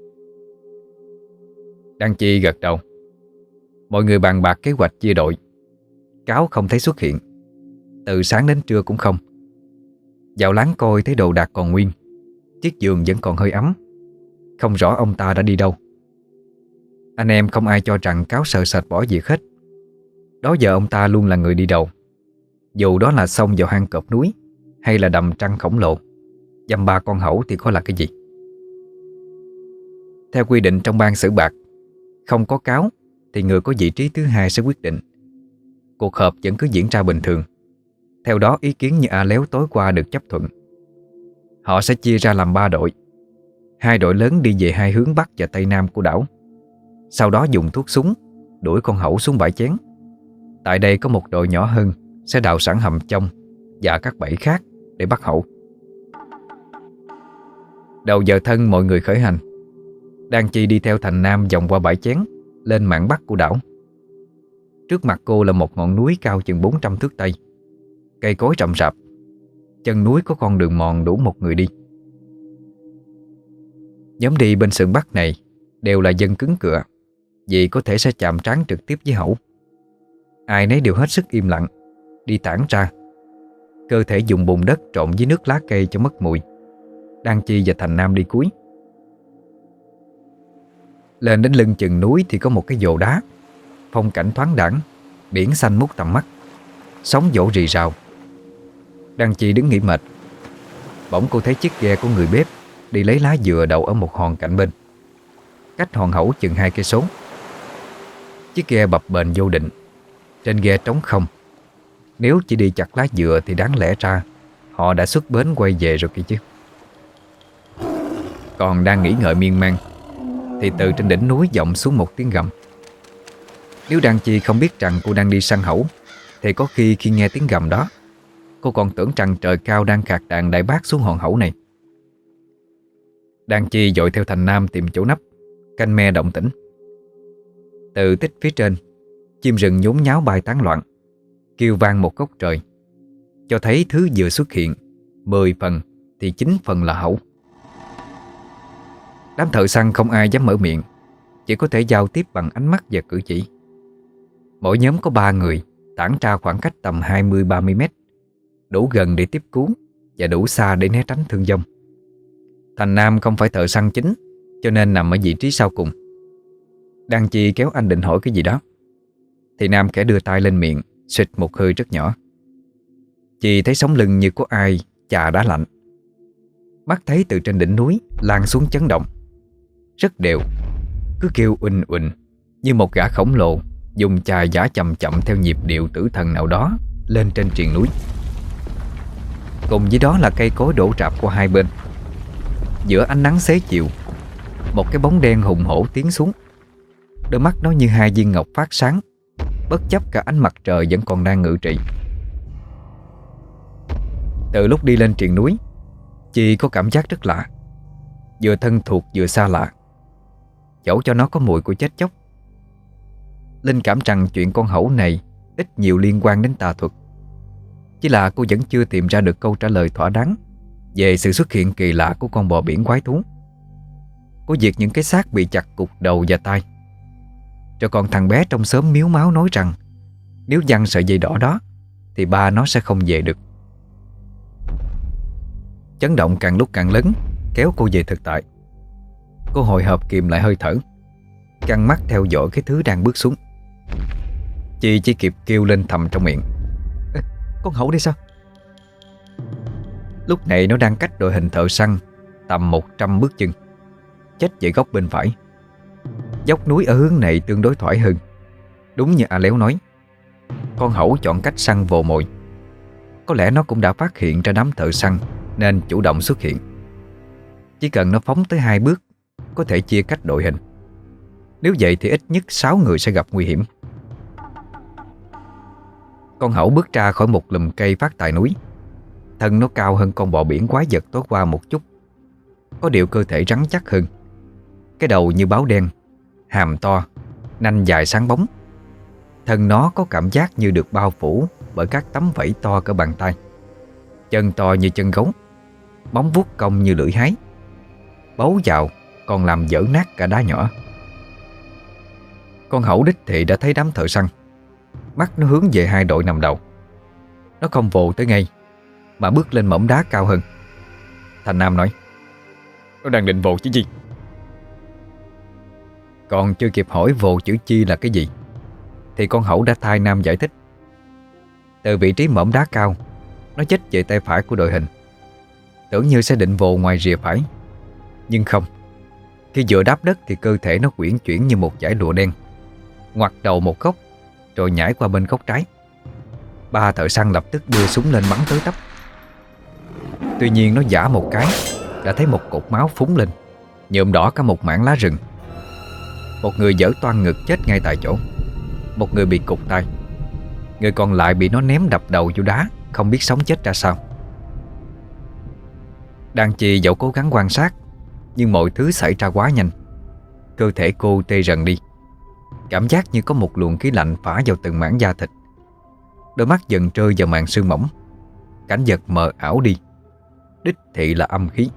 Đan Chi gật đầu. Mọi người bàn bạc kế hoạch chia đội. Cáo không thấy xuất hiện, từ sáng đến trưa cũng không. Vào láng coi thấy đồ đạc còn nguyên, chiếc giường vẫn còn hơi ấm, không rõ ông ta đã đi đâu. Anh em không ai cho rằng Cáo sợ sệt bỏ việc hết. Đó giờ ông ta luôn là người đi đầu, dù đó là xông vào hang cọp núi hay là đầm trăng khổng lồ, dăm ba con hẩu thì có là cái gì. Theo quy định trong ban xử bạc, không có Cáo thì người có vị trí thứ hai sẽ quyết định. Cuộc họp vẫn cứ diễn ra bình thường. Theo đó ý kiến như A Léo tối qua được chấp thuận. Họ sẽ chia ra làm ba đội. Hai đội lớn đi về hai hướng bắc và tây nam của đảo, sau đó dùng thuốc súng đuổi con hẩu xuống bãi chén. Tại đây có một đội nhỏ hơn sẽ đào sẵn hầm trong và các bẫy khác để bắt hẩu. Đầu giờ thân mọi người khởi hành. Đan Chi đi theo Thành Nam vòng qua bãi chén, lên mạn bắc của đảo. Trước mặt cô là một ngọn núi cao chừng bốn trăm thước tây, cây cối rậm rạp. Chân núi có con đường mòn đủ một người đi. Nhóm đi bên sườn bắc này đều là dân cứng cựa, vì có thể sẽ chạm trán trực tiếp với hẩu. Ai nấy đều hết sức im lặng, đi tản ra. Cơ thể dùng bùn đất trộn với nước lá cây cho mất mùi. Đan Chi và Thành Nam đi cuối. Lên đến lưng chừng núi thì có một cái vồ đá, phong cảnh thoáng đãng, biển xanh mút tầm mắt, sóng vỗ rì rào. Đan Chi đứng nghỉ mệt. Bỗng cô thấy chiếc ghe của người bếp đi lấy lá dừa đậu ở một hòn cạnh bên, cách hòn hẩu chừng hai cây số. Chiếc ghe bập bềnh vô định. Trên ghe trống không. Nếu chỉ đi chặt lá dừa thì đáng lẽ ra họ đã xuất bến quay về rồi kia chứ. Còn đang nghĩ ngợi miên man thì từ trên đỉnh núi vọng xuống một tiếng gầm. Nếu Đan Chi không biết rằng cô đang đi săn hẩu, thì có khi khi nghe tiếng gầm đó, cô còn tưởng rằng trời cao đang khạc đàn đại bác xuống hòn hẩu này. Đan Chi dội theo Thành Nam tìm chỗ nấp, canh me động tĩnh. Từ tích phía trên, chim rừng nhốn nháo bay tán loạn, kêu vang một góc trời, cho thấy thứ vừa xuất hiện mười phần thì chín phần là hẩu. Đám thợ săn không ai dám mở miệng, chỉ có thể giao tiếp bằng ánh mắt và cử chỉ. Mỗi nhóm có ba người, tản ra khoảng cách tầm hai mươi ba mươi mét, đủ gần để tiếp cứu và đủ xa để né tránh thương vong. Thành Nam không phải thợ săn chính, cho nên nằm ở vị trí sau cùng. Đan Chi kéo anh định hỏi cái gì đó, thì Nam khẽ đưa tay lên miệng, xịt một hơi rất nhỏ. Chi thấy sống lưng như có ai chà đá lạnh. Mắt thấy từ trên đỉnh núi lan xuống chấn động, rất đều, cứ kêu uỳnh uỳnh như một gã khổng lồ dùng chài giã chậm chậm theo nhịp điệu tử thần nào đó lên trên triền núi. Cùng với đó là cây cối đổ rạp qua hai bên. Giữa ánh nắng xế chiều, một cái bóng đen hùng hổ tiến xuống. Đôi mắt nó như hai viên ngọc phát sáng, bất chấp cả ánh mặt trời vẫn còn đang ngự trị. Từ lúc đi lên triền núi, Chi có cảm giác rất lạ, vừa thân thuộc vừa xa lạ, dẫu cho nó có mùi của chết chóc. Linh cảm rằng chuyện con hẩu này ít nhiều liên quan đến tà thuật. Chỉ là cô vẫn chưa tìm ra được câu trả lời thỏa đáng về sự xuất hiện kỳ lạ của con bò biển quái thú. Cô diệt những cái xác bị chặt cụt đầu và tay. Cho còn thằng bé trong xóm miếu máu nói rằng nếu giăng sợi dây đỏ đó thì ba nó sẽ không về được. Chấn động càng lúc càng lớn, kéo cô về thực tại. Cô hồi hộp kìm lại hơi thở. căng mắt theo dõi cái thứ đang bước xuống. Chi chỉ kịp kêu lên thầm trong miệng: "Ê, con hổ đây sao?" Lúc này nó đang cách đội hình thợ săn tầm một trăm bước chân, chết về góc bên phải. Dốc núi ở hướng này tương đối thoải hơn. Đúng như A Léo nói, con hổ chọn cách săn vồ mồi. Có lẽ nó cũng đã phát hiện ra đám thợ săn nên chủ động xuất hiện. Chỉ cần nó phóng tới hai bước có thể chia cách đội hình. Nếu vậy thì ít nhất sáu người sẽ gặp nguy hiểm. Con hổ bước ra khỏi một lùm cây phát tại núi. Thân nó cao hơn con bò biển quái vật tối qua một chút. Có điều cơ thể rắn chắc hơn. Cái đầu như báo đen, hàm to, nanh dài sáng bóng. Thân nó có cảm giác như được bao phủ bởi các tấm vảy to cỡ bàn tay. Chân to như chân gấu, móng vuốt cong như lưỡi hái. Bấu vào còn làm vỡ nát cả đá nhỏ. Con hổ đích thị đã thấy đám thợ săn. Mắt nó hướng về hai đội nằm đầu. Nó không vồ tới ngay mà bước lên mỏm đá cao hơn. Thành Nam nói: "Nó đang định vồ chứ gì?" Còn chưa kịp hỏi vồ chữ chi là cái gì thì con hổ đã thay Nam giải thích. Từ vị trí mỏm đá cao, nó chích về tay phải của đội hình. Tưởng như sẽ định vồ ngoài rìa phải, nhưng không. Khi vừa đáp đất thì cơ thể nó quyển chuyển như một dải lụa đen, ngoặt đầu một góc rồi nhảy qua bên góc trái. Ba thợ săn lập tức đưa súng lên bắn tới tấp. Tuy nhiên nó giả một cái đã thấy một cột máu phúng lên, nhuộm đỏ cả một mảng lá rừng. Một người giở toang ngực chết ngay tại chỗ. Một người bị cụt tay. Người còn lại bị nó ném đập đầu vô đá, không biết sống chết ra sao. Đan Chi dẫu cố gắng quan sát, nhưng mọi thứ xảy ra quá nhanh. Cơ thể cô tê rần đi. Cảm giác như có một luồng khí lạnh phả vào từng mảng da thịt. Đôi mắt dần rơi vào màn sương mỏng. Cảnh vật mờ ảo đi. Đích thị là âm khí.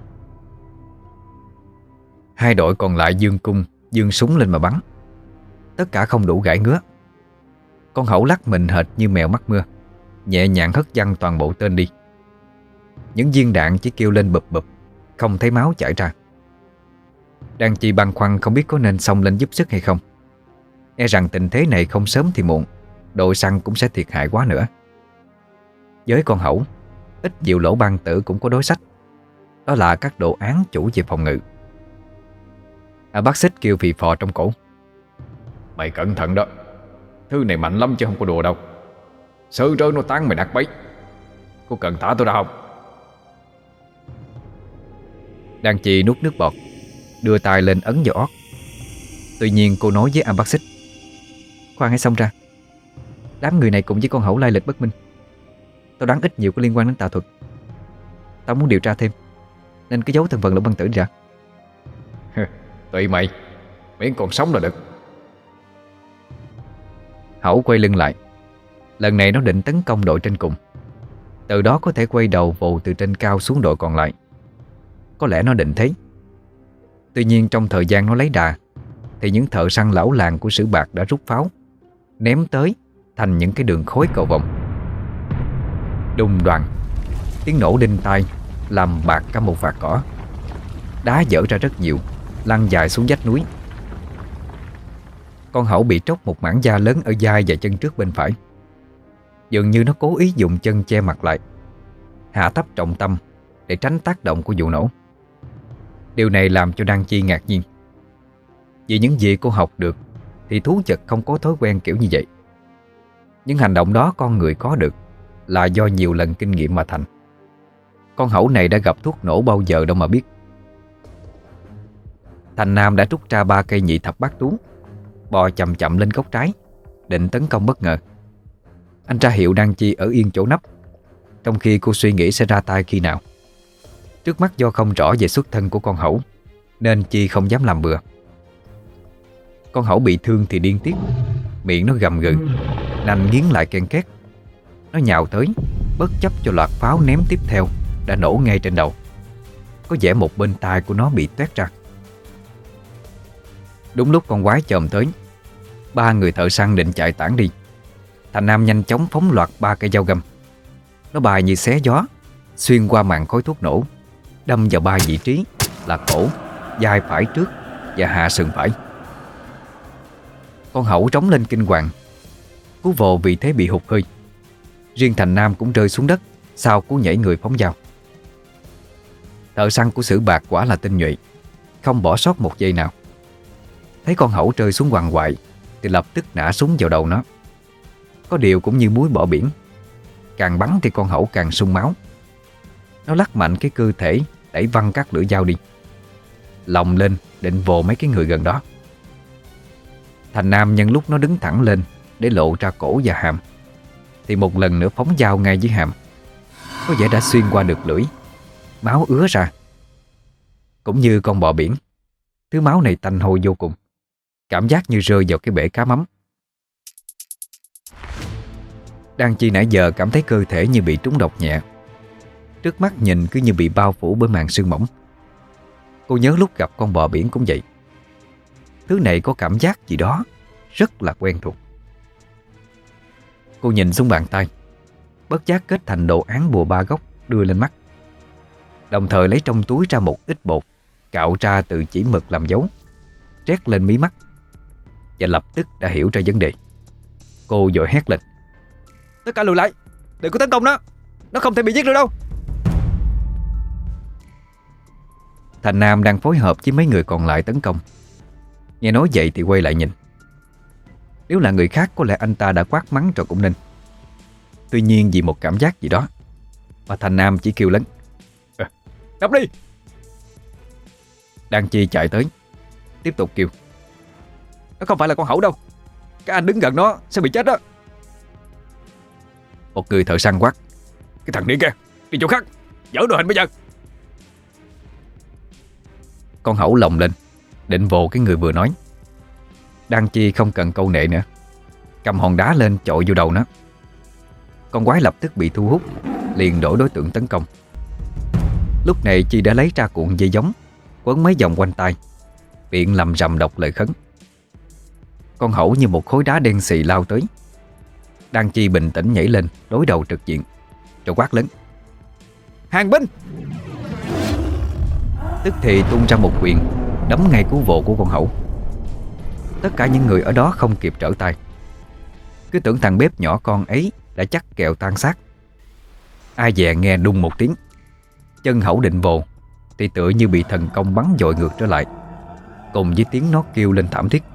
Hai đội còn lại giương cung, giương súng lên mà bắn. Tất cả không đủ gãi ngứa. Con hổ lắc mình hệt như mèo mắc mưa, nhẹ nhàng hất văng toàn bộ tên đi. Những viên đạn chỉ kêu lên bụp bụp, không thấy máu chảy ra. Đan Chi băn khoăn không biết có nên xông lên giúp sức hay không. E rằng tình thế này không sớm thì muộn, đội săn cũng sẽ thiệt hại quá nữa. Với con hổ, ít nhiều lỗ ban tử cũng có đối sách. Đó là các đồ án chủ về phòng ngự. À, bác xích kêu phì phò trong cổ: "Mày cẩn thận đó. Thứ này mạnh lắm chứ không có đùa đâu. Sơ rơi nó tán mày nát bấy. Có cần thả tôi ra không?" Đan Chi nuốt nước bọt, đưa tay lên ấn vào ót. Tuy nhiên cô nói với A Bác Xích: "Khoan hãy xông ra. Đám người này cùng với con hổ lai lịch bất minh. Tao đoán ít nhiều có liên quan đến tà thuật. Tao muốn điều tra thêm, nên cứ giấu thân phận Lỗ Băng Tử đi ra." "Tùy mày, miễn còn sống là được." Hổ quay lưng lại. Lần này nó định tấn công đội trên cùng, từ đó có thể quay đầu vồ từ trên cao xuống đội còn lại. Có lẽ nó định thế. Tuy nhiên trong thời gian nó lấy đà thì những thợ săn lão làng của Sử Bạc đã rút pháo, ném tới thành những cái đường khối cầu vồng. Đùng đoàng, tiếng nổ đinh tai làm bạc cả một vạt cỏ. Đá vỡ ra rất nhiều, lăn dài xuống vách núi. Con hổ bị tróc một mảng da lớn ở vai và chân trước bên phải. Dường như nó cố ý dùng chân che mặt lại, hạ thấp trọng tâm để tránh tác động của vụ nổ. Điều này làm cho Đan Chi ngạc nhiên. Vì những gì cô học được thì thú vật không có thói quen kiểu như vậy. Những hành động đó con người có được là do nhiều lần kinh nghiệm mà thành. Con hổ này đã gặp thuốc nổ bao giờ đâu mà biết. Thành Nam đã rút ra ba cây nhị thập bát tú, bò chậm chậm lên góc trái, định tấn công bất ngờ. Anh ra hiệu Đan Chi ở yên chỗ nấp, trong khi cô suy nghĩ sẽ ra tay khi nào. Trước mắt do không rõ về xuất thân của con hổ, nên Chi không dám làm bừa. Con hổ bị thương thì điên tiết, miệng nó gầm gừ, nanh nghiến lại ken két. Nó nhào tới, bất chấp cho loạt pháo ném tiếp theo đã nổ ngay trên đầu. Có vẻ một bên tai của nó bị toét ra. Đúng lúc con quái chồm tới, ba người thợ săn định chạy tản đi. Thành Nam nhanh chóng phóng loạt ba cây dao găm. Nó bài như xé gió, xuyên qua màn khói thuốc nổ, đâm vào ba vị trí là cổ, vai phải trước và hạ sườn phải. Con hẩu trống lên kinh hoàng. Cú vồ vì thế bị hụt hơi. Riêng Thành Nam cũng rơi xuống đất sau cú nhảy người phóng dao. Thợ săn của Sử Bạc quả là tinh nhuệ, không bỏ sót một giây nào. Thấy con hẩu rơi xuống quằn quại thì lập tức nã súng vào đầu nó. Có điều cũng như muối bỏ biển, càng bắn thì con hẩu càng sung máu. Nó lắc mạnh cái cơ thể, đẩy văng các lưỡi dao đi, lồng lên định vồ mấy cái người gần đó. Thành Nam nhân lúc nó đứng thẳng lên để lộ ra cổ và hàm thì một lần nữa phóng dao ngay dưới hàm. Có vẻ đã xuyên qua được lưỡi, máu ứa ra. Cũng như con bò biển, thứ máu này tanh hôi vô cùng, cảm giác như rơi vào cái bể cá mắm. Đan Chi nãy giờ cảm thấy cơ thể như bị trúng độc nhẹ. Trước mắt nhìn cứ như bị bao phủ bởi màn sương mỏng. Cô nhớ lúc gặp con bò biển cũng vậy. Thứ này có cảm giác gì đó rất là quen thuộc. Cô nhìn xuống bàn tay, bất giác kết thành đồ án bùa ba góc đưa lên mắt, đồng thời lấy trong túi ra một ít bột cạo ra từ chỉ mực làm dấu, trét lên mí mắt. Và lập tức đã hiểu ra vấn đề. Cô vội hét lên: Tất cả lùi lại, đừng có tấn công nó. Nó không thể bị giết được đâu. Thành Nam đang phối hợp với mấy người còn lại tấn công. Nghe nói vậy thì quay lại nhìn. Nếu là người khác có lẽ anh ta đã quát mắng rồi cũng nên. Tuy nhiên vì một cảm giác gì đó mà Thành Nam chỉ kêu lớn: à, Nắm đi. Đan Chi chạy tới, tiếp tục kêu: Nó không phải là con hẩu đâu. Các anh đứng gần nó sẽ bị chết đó. Một người thợ săn quát: Cái thằng điên kia, đi chỗ khác, dỡ đồ hình bây giờ. Con hẩu lồng lên định vồ cái người vừa nói. Đan Chi không cần câu nệ nữa, cầm hòn đá lên chọi vô đầu nó. Con quái lập tức bị thu hút, liền đổi đối tượng tấn công. Lúc này Chi đã lấy ra cuộn dây giống, quấn mấy vòng quanh tay, miệng lầm rầm đọc lời khấn. Con hẩu như một khối đá đen xì lao tới. Đan Chi bình tĩnh nhảy lên đối đầu trực diện, rồi quát lớn: Hàng binh! Tức thì tung ra một quyền đấm ngay cú vồ của con hẩu. Tất cả những người ở đó không kịp trở tay, cứ tưởng thằng bếp nhỏ con ấy đã chắc kèo tan xác. Ai dè nghe đùng một tiếng, chân hẩu định vồ thì tựa như bị thần công bắn dội ngược trở lại, cùng với tiếng nó kêu lên thảm thiết.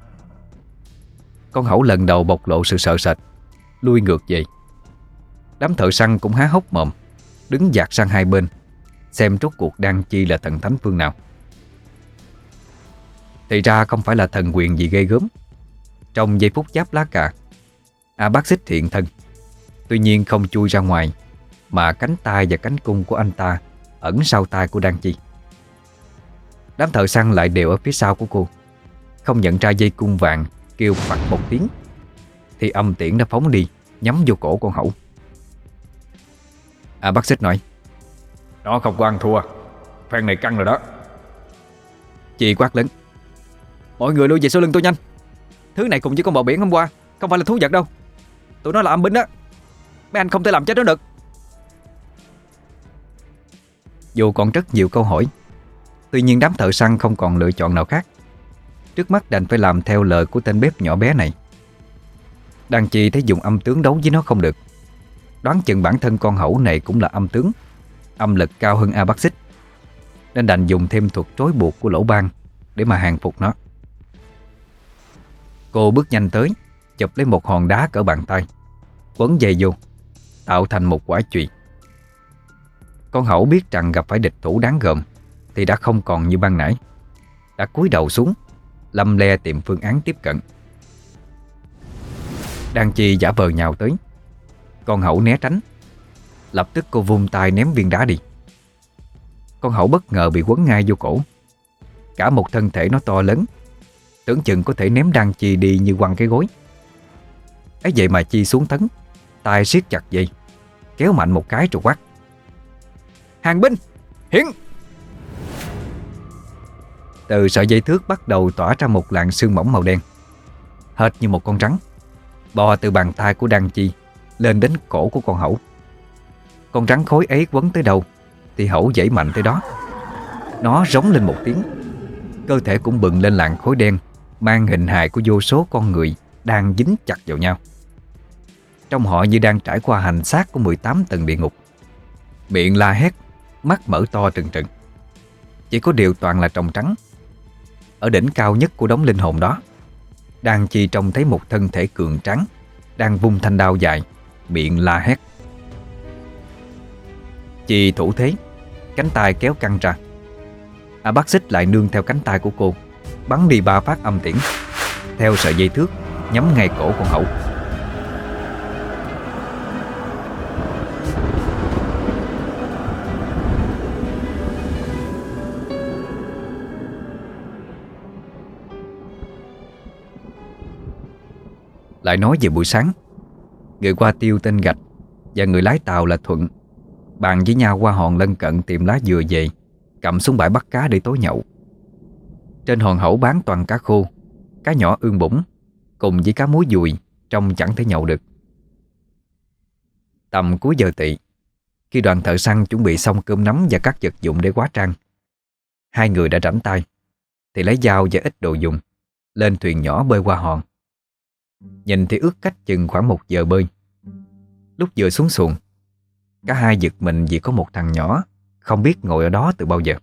Con hẩu lần đầu bộc lộ sự sợ sệt, lui ngược về. Đám thợ săn cũng há hốc mồm, đứng dạt sang hai bên xem rốt cuộc Đan Chi là thần thánh phương nào. Thì ra không phải là thần quyền gì ghê gớm. Trong giây phút giáp lá cà, A Bác Xích hiện thân. Tuy nhiên không chui ra ngoài, mà cánh tay và cánh cung của anh ta ẩn sau tay của Đan Chi. Đám thợ săn lại đều ở phía sau của cô, không nhận ra dây cung vàng kêu phặt một tiếng thì âm tiễn đã phóng đi, nhắm vô cổ con hẩu. A Bác Xích nói: Nó không có ăn thua, phen này căng rồi đó. Chị quát lớn: Mọi người lui về sau lưng tôi nhanh. Thứ này cùng với con bò biển hôm qua không phải là thú vật đâu. Tụi nó là âm binh đó. Mấy anh không thể làm chết nó được. Dù còn rất nhiều câu hỏi, tuy nhiên đám thợ săn không còn lựa chọn nào khác. Trước mắt đành phải làm theo lời của tên bếp nhỏ bé này. Đan Chi thấy dùng âm tướng đấu với nó không được, đoán chừng bản thân con hẩu này cũng là âm tướng, âm lực cao hơn A Bác Xích, nên đành dùng thêm thuật trói buộc của Lỗ Ban để mà hàng phục nó. Cô bước nhanh tới, chụp lấy một hòn đá cỡ bàn tay, quấn dây vô, tạo thành một quả chùy. Con hẩu biết rằng gặp phải địch thủ đáng gờm thì đã không còn như ban nãy, đã cúi đầu xuống, lăm le tìm phương án tiếp cận. Đan Chi giả vờ nhào tới, con hẩu né tránh. Lập tức cô vung tay ném viên đá đi. Con hẩu bất ngờ bị quấn ngay vô cổ. Cả một thân thể nó to lớn, tưởng chừng có thể ném Đan Chi đi như quăng cái gối. Ấy vậy mà Chi xuống tấn, tay siết chặt dây, kéo mạnh một cái rồi quát: Hàng binh, hiển! Từ sợi dây thước bắt đầu tỏa ra một làn sương mỏng màu đen, hệt như một con rắn, bò từ bàn tay của Đan Chi lên đến cổ của con hẩu. Con rắn khối ấy quấn tới đâu thì hẩu giãy mạnh tới đó. Nó rống lên một tiếng, cơ thể cũng bừng lên làn khối đen mang hình hài của vô số con người đang dính chặt vào nhau. Trong họ như đang trải qua hành xác của mười tám tầng địa ngục. Miệng la hét, mắt mở to trừng trừng. Chỉ có điều toàn là tròng trắng. Ở đỉnh cao nhất của đống linh hồn đó, đang chỉ trông thấy một thân thể cường tráng đang vung thanh đao dài, miệng la hét. Chị thủ thế, cánh tay kéo căng ra. A Bác Xích lại nương theo cánh tay của cô, bắn đi ba phát âm tiễn theo sợi dây thước, nhắm ngay cổ con hậu. Lại nói về buổi sáng, người qua tiêu tên Gạch và người lái tàu là Thuận bàn với nhau qua hòn lân cận tìm lá dừa về, cầm xuống bãi bắt cá để tối nhậu. Trên hòn hẩu bán toàn cá khô, cá nhỏ ương bủng cùng với cá muối dùi, trông chẳng thể nhậu được. Tầm cuối giờ tỵ, khi đoàn thợ săn chuẩn bị xong cơm nắm và các vật dụng để hóa trang, hai người đã rảnh tay thì lấy dao và ít đồ dùng lên thuyền nhỏ bơi qua hòn. Nhìn thì ước cách chừng khoảng một giờ bơi. Lúc vừa xuống xuồng, cả hai giật mình vì có một thằng nhỏ không biết ngồi ở đó từ bao giờ.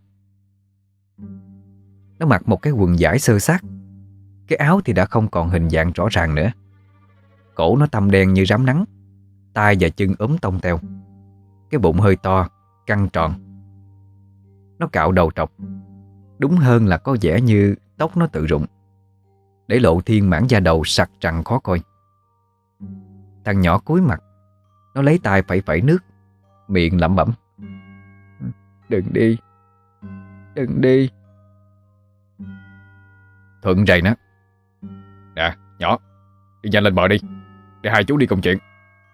Nó mặc một cái quần vải xơ xác, cái áo thì đã không còn hình dạng rõ ràng nữa. Cổ nó tăm đen như rám nắng, tay và chân ốm tông teo, cái bụng hơi to, căng tròn. Nó cạo đầu trọc, đúng hơn là có vẻ như tóc nó tự rụng, để lộ thiên mảng da đầu sặc trằn khó coi. Thằng nhỏ cúi mặt, nó lấy tay phẩy phẩy nước, miệng lẩm bẩm: "Đừng đi, đừng đi." Thuận rầy nó: "Nè nhỏ, đi nhanh lên bờ đi, để hai chú đi công chuyện."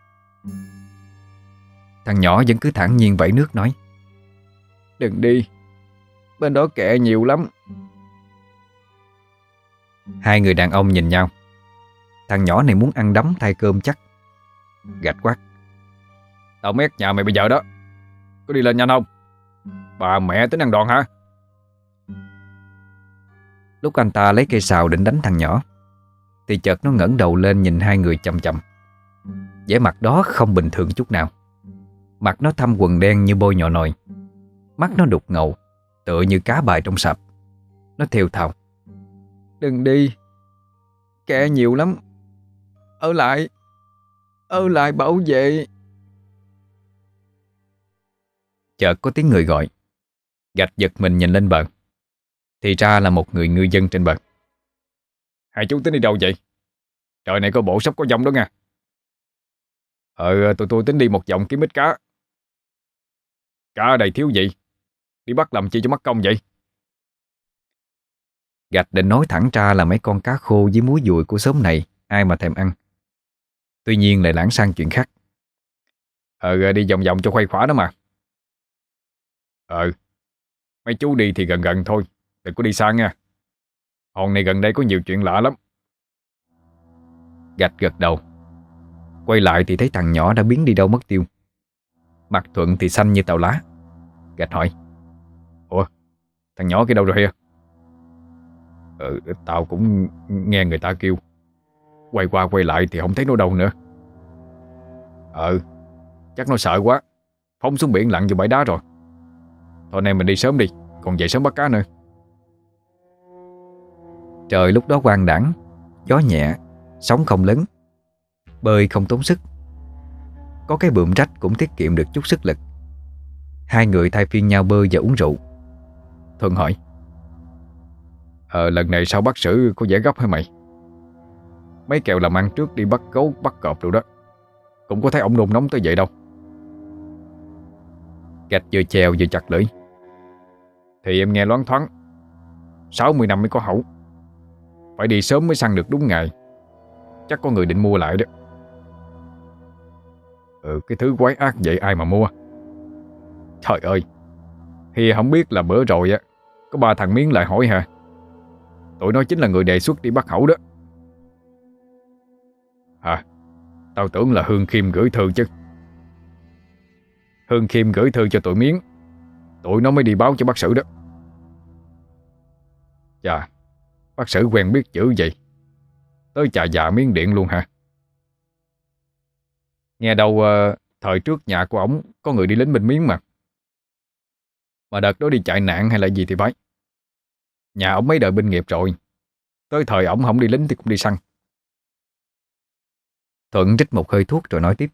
Thằng nhỏ vẫn cứ thản nhiên vẩy nước nói: "Đừng đi, bên đó kẹ nhiều lắm." Hai người đàn ông nhìn nhau. Thằng nhỏ này muốn ăn đấm thay cơm chắc. Gạch quát: "Tao mét nhà mày bây giờ đó, có đi lên nhanh không? Bà mẹ tính ăn đòn hả?" Lúc anh ta lấy cây sào định đánh thằng nhỏ thì chợt nó ngẩng đầu lên nhìn hai người chằm chằm. Vẻ mặt đó không bình thường chút nào. Mặt nó thâm quần đen như bôi nhọ nồi, mắt nó đục ngầu tựa như cá bài trong sập. Nó thều thào: "Đừng đi, kẹ nhiều lắm. Ở lại, ở lại bảo vệ." Chợt có tiếng người gọi. Gạch giật mình nhìn lên bờ, thì ra là một người ngư dân trên bờ. "Hai chú tính đi đâu vậy? Trời này có bộ sắp có dông đó nha." Ờ tụi tôi tính đi một vòng kiếm ít cá. "Cá ở đây thiếu gì, đi bắt làm chi cho mất công vậy?" Gạch định nói thẳng ra là mấy con cá khô với muối dùi của xóm này ai mà thèm ăn. Tuy nhiên lại lãng sang chuyện khác. Ờ đi vòng vòng cho khuây khỏa đó mà. Ờ mấy chú đi thì gần gần thôi, đừng có đi xa nha. Hòn này gần đây có nhiều chuyện lạ lắm. Gạch gật đầu. Quay lại thì thấy thằng nhỏ đã biến đi đâu mất tiêu. Mặt Thuận thì xanh như tàu lá. Gạch hỏi: "Ủa, thằng nhỏ kia đâu rồi hả?" Ừ, tao cũng nghe người ta kêu. Quay qua quay lại thì không thấy nó đâu nữa. Ờ, chắc nó sợ quá, phóng xuống biển lặn vô bãi đá rồi. Thôi anh em mình đi sớm đi, còn dậy sớm bắt cá nữa. Trời lúc đó quang đãng, gió nhẹ, sóng không lớn, bơi không tốn sức. Có cái bượm rách cũng tiết kiệm được chút sức lực. Hai người thay phiên nhau bơi và uống rượu. Thuận hỏi: Ờ lần này sao bác sử có vẻ gấp hả mày? Mấy kèo làm ăn trước đi bắt gấu bắt cọp rồi đó, cũng có thấy ông nôn nóng tới vậy đâu. Gạch vừa chèo vừa chặt lưỡi: Thì em nghe loáng thoáng sáu mươi năm mới có hẩu, phải đi sớm mới săn được đúng ngày. Chắc có người định mua lại đó. Ừ, cái thứ quái ác vậy ai mà mua. Trời ơi, thì không biết là bữa rồi á có ba thằng Miến lại hỏi hả? Tụi nó chính là người đề xuất đi bắt hẩu đó. À, tao tưởng là Hương Khiêm gửi thư chứ. Hương Khiêm gửi thư cho tụi Miến, tụi nó mới đi báo cho bác sử đó. Chà, Bác Sử quen biết dữ vậy, tới chà dạ miếng điện luôn hả? Nghe đâu ờ, thời trước nhà của ổng có người đi lính binh miếng mà. Mà đợt đó đi chạy nạn hay là gì thì phải. Nhà ổng mấy đời binh nghiệp rồi, tới thời ổng không đi lính thì cũng đi săn. Thuận trích một hơi thuốc rồi nói tiếp.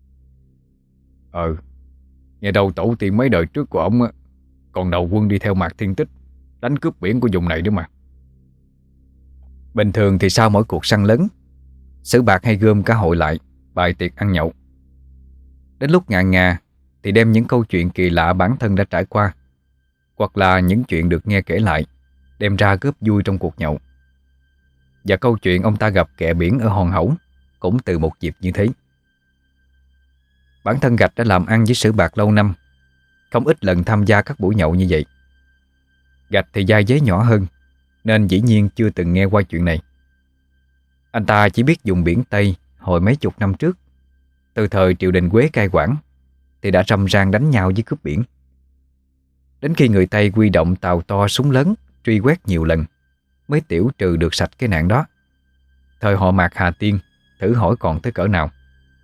Ờ, nghe đâu tổ tiên mấy đời trước của ổng á, còn đầu quân đi theo Mạc Thiên Tích đánh cướp biển của vùng này nữa mà. Bình thường thì sau mỗi cuộc săn lớn, Sử Bạc hay gom cả hội lại bài tiệc ăn nhậu. Đến lúc ngà ngà thì đem những câu chuyện kỳ lạ bản thân đã trải qua, hoặc là những chuyện được nghe kể lại, đem ra góp vui trong cuộc nhậu. Và câu chuyện ông ta gặp kẹ biển ở Hòn Hẩu cũng từ một dịp như thế. Bản thân Gạch đã làm ăn với Sử Bạc lâu năm, không ít lần tham gia các buổi nhậu như vậy. Gạch thì vai vế nhỏ hơn, nên dĩ nhiên chưa từng nghe qua chuyện này. Anh ta chỉ biết dùng biển Tây hồi mấy chục năm trước, từ thời triều đình Quế cai quản, thì đã râm ran đánh nhau với cướp biển. Đến khi người Tây huy động tàu to súng lớn truy quét nhiều lần, mới tiểu trừ được sạch cái nạn đó. Thời họ Mạc Hà Tiên thử hỏi còn tới cỡ nào.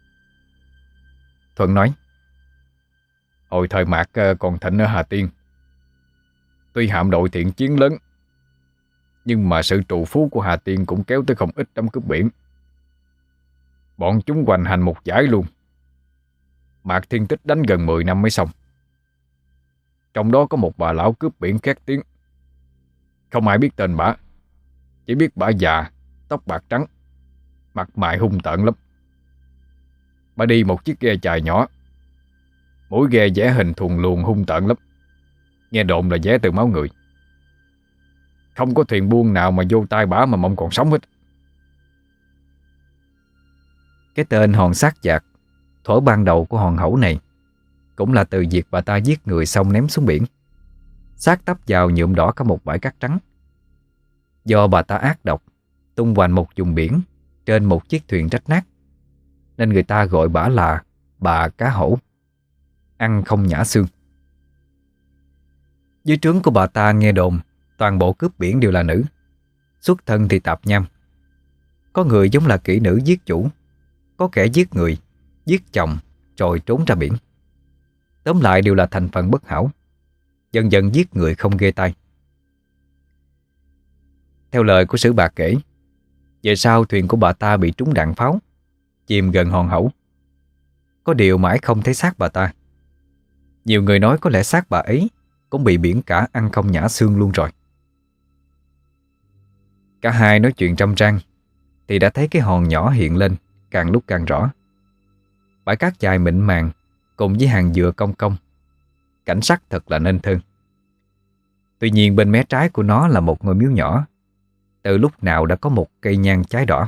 Thuận nói, hồi thời Mạc còn thịnh ở Hà Tiên, tuy hạm đội thiện chiến lớn, nhưng mà sự trù phú của Hà Tiên cũng kéo tới không ít đám cướp biển. Bọn chúng hoành hành một dải luôn. Mạc Thiên Tích đánh gần mười năm mới xong. Trong đó có một bà lão cướp biển khét tiếng. Không ai biết tên bả, chỉ biết bả già, tóc bạc trắng, mặt mày hung tợn lắm. Bả đi một chiếc ghe chài nhỏ, mỗi ghe vẽ hình thuần luồng hung tợn lắm. Nghe đồn là vẽ từ máu người. Không có thuyền buôn nào mà vô tay bả mà mong còn sống hết. Cái tên Hòn Sát Dạc thuở ban đầu của hòn hẩu này cũng là từ việc bà ta giết người xong ném xuống biển, xác tấp vào nhuộm đỏ cả một bãi cát trắng. Do bà ta ác độc tung hoành một vùng biển trên một chiếc thuyền rách nát, nên người ta gọi bả là bà cá hổ, ăn không nhả xương. Dưới trướng của bà ta nghe đồn toàn bộ cướp biển đều là nữ, xuất thân thì tạp nham. Có người giống là kỹ nữ giết chủ, có kẻ giết người, giết chồng rồi trốn ra biển. Tóm lại đều là thành phần bất hảo, dần dần giết người không ghê tay. Theo lời của Sử Bạc kể, về sau thuyền của bà ta bị trúng đạn pháo, chìm gần hòn hẩu. Có điều mãi không thấy xác bà ta. Nhiều người nói có lẽ xác bà ấy cũng bị biển cả ăn không nhả xương luôn rồi. Cả hai nói chuyện trăm trang thì đã thấy cái hòn nhỏ hiện lên càng lúc càng rõ. Bãi cát dài mịn màng cùng với hàng dừa cong cong, cảnh sắc thật là nên thơ. Tuy nhiên bên mé trái của nó là một ngôi miếu nhỏ, từ lúc nào đã có một cây nhang cháy đỏ.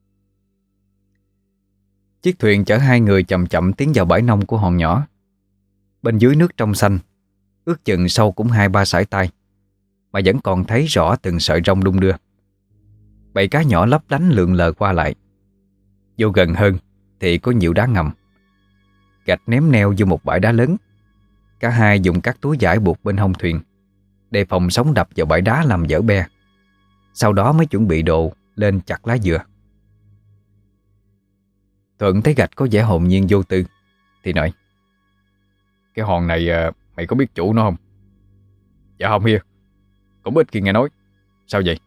Chiếc thuyền chở hai người chậm chậm tiến vào bãi nông của hòn nhỏ. Bên dưới nước trong xanh, ước chừng sâu cũng hai ba sải tay, mà vẫn còn thấy rõ từng sợi rong đung đưa. Bầy cá nhỏ lấp lánh lượn lờ qua lại. Vô gần hơn thì có nhiều đá ngầm. Gạch ném neo vô một bãi đá lớn. Cả hai dùng các túi vải buộc bên hông thuyền, đề phòng sóng đập vào bãi đá làm vỡ be. Sau đó mới chuẩn bị đồ lên chặt lá dừa. Thuận thấy Gạch có vẻ hồn nhiên vô tư thì nói, cái hòn này mày có biết chủ nó không? Dạ không Hia, cũng ít khi nghe nói. Sao vậy?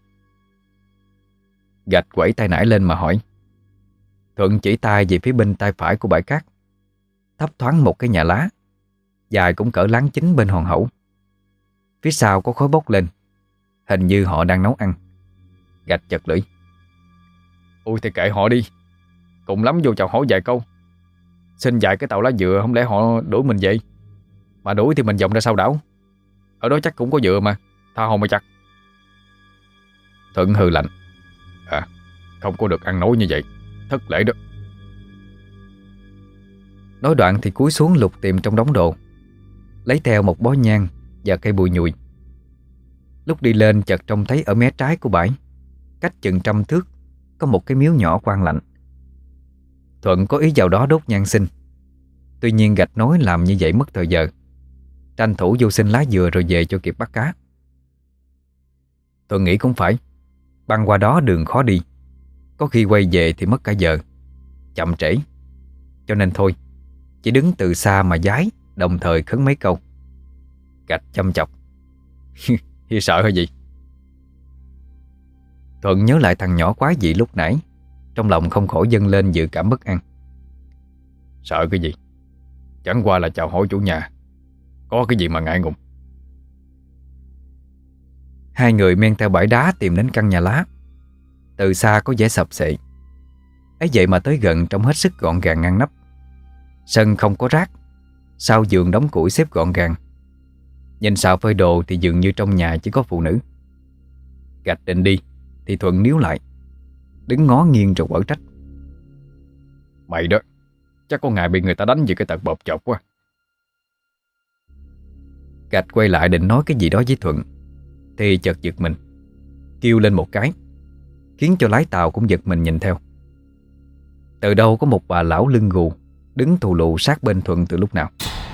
Gạch quẩy tay nải lên mà hỏi. Thuận chỉ tay về phía bên tay phải của bãi cát. Thấp thoáng một cái nhà lá, dài cũng cỡ láng chính bên hòn hẩu. Phía sau có khói bốc lên, hình như họ đang nấu ăn. Gạch chật lưỡi. Ôi thì kệ họ đi, cùng lắm vô chào hỏi vài câu, xin vài cái tàu lá dừa, không lẽ họ đuổi mình vậy? Mà đuổi thì mình vòng ra sau đảo, ở đó chắc cũng có dừa mà, tha hồ mà chặt. Thuận hừ lạnh. À, không có được ăn nói như vậy, thất lễ đó. Nói đoạn thì cúi xuống lục tìm trong đống đồ, lấy theo một bó nhang và cây bùi nhùi. Lúc đi lên chợt trông thấy ở mé trái của bãi, cách chừng trăm thước, có một cái miếu nhỏ quang lạnh. Thuận có ý vào đó đốt nhang xin. Tuy nhiên Gạch nói làm như vậy mất thời giờ, tranh thủ vô xin lá dừa rồi về cho kịp bắt cá. Thuận nghĩ cũng phải, Băng qua đó đường khó đi, có khi quay về thì mất cả giờ, chậm trễ. Cho nên thôi, chỉ đứng từ xa mà giái, đồng thời khấn mấy câu. Gạch chăm chọc: Hi sợ hay gì? Thuận nhớ lại thằng nhỏ quái dị lúc nãy, trong lòng không khỏi dâng lên dự cảm bất an. Sợ cái gì? Chẳng qua là chào hỏi chủ nhà, có cái gì mà ngại ngùng. Hai người men theo bãi đá tìm đến căn nhà lá. Từ xa có vẻ sập xệ, ấy vậy mà tới gần trông hết sức gọn gàng ngăn nắp. Sân không có rác, sau giường đóng củi xếp gọn gàng. Nhìn xào phơi đồ thì dường như trong nhà chỉ có phụ nữ. Gạch định đi thì Thuận níu lại, đứng ngó nghiêng rồi quở trách: Mày đó, chắc có ngày bị người ta đánh vì cái tật bộp chọc quá. Gạch quay lại định nói cái gì đó với Thuận thì chợt giật mình, kêu lên một cái, khiến cho lái tàu cũng giật mình nhìn theo. Từ đâu có một bà lão lưng gù đứng thù lù sát bên Thuận từ lúc nào.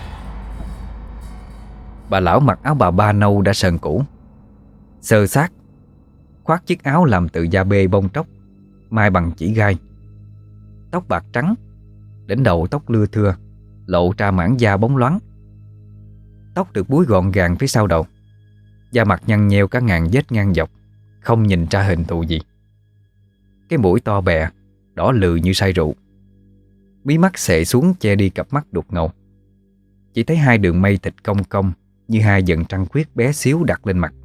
Bà lão mặc áo bà ba nâu đã sờn cũ, xơ xác, khoác chiếc áo làm từ da bê bông tróc, mai bằng chỉ gai. Tóc bạc trắng, đỉnh đầu tóc lưa thưa, lộ ra mảng da bóng loáng. Tóc được búi gọn gàng phía sau đầu, da mặt nhăn nheo cả ngàn vết ngang dọc, không nhìn ra hình thù gì. Cái mũi to bè, đỏ lừ như say rượu, mí mắt xệ xuống che đi cặp mắt đục ngầu. Chỉ thấy hai đường mây thịt cong cong như hai dần trăng khuyết bé xíu đặt lên mặt.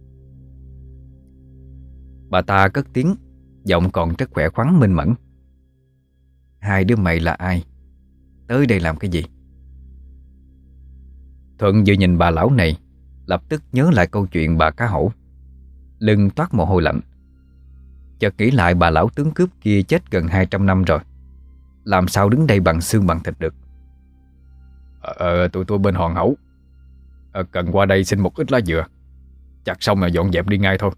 Bà ta cất tiếng, giọng còn rất khỏe khoắn minh mẫn: Hai đứa mày là ai? Tới đây làm cái gì? Thuận vừa nhìn bà lão này, lập tức nhớ lại câu chuyện bà cá hổ, lưng toát mồ hôi lạnh. Chợt nghĩ lại bà lão tướng cướp kia chết gần hai trăm năm rồi, làm sao đứng đây bằng xương bằng thịt được. Ờ, tụi tôi bên hòn hẩu, ờ, cần qua đây xin một ít lá dừa, chặt xong là dọn dẹp đi ngay thôi.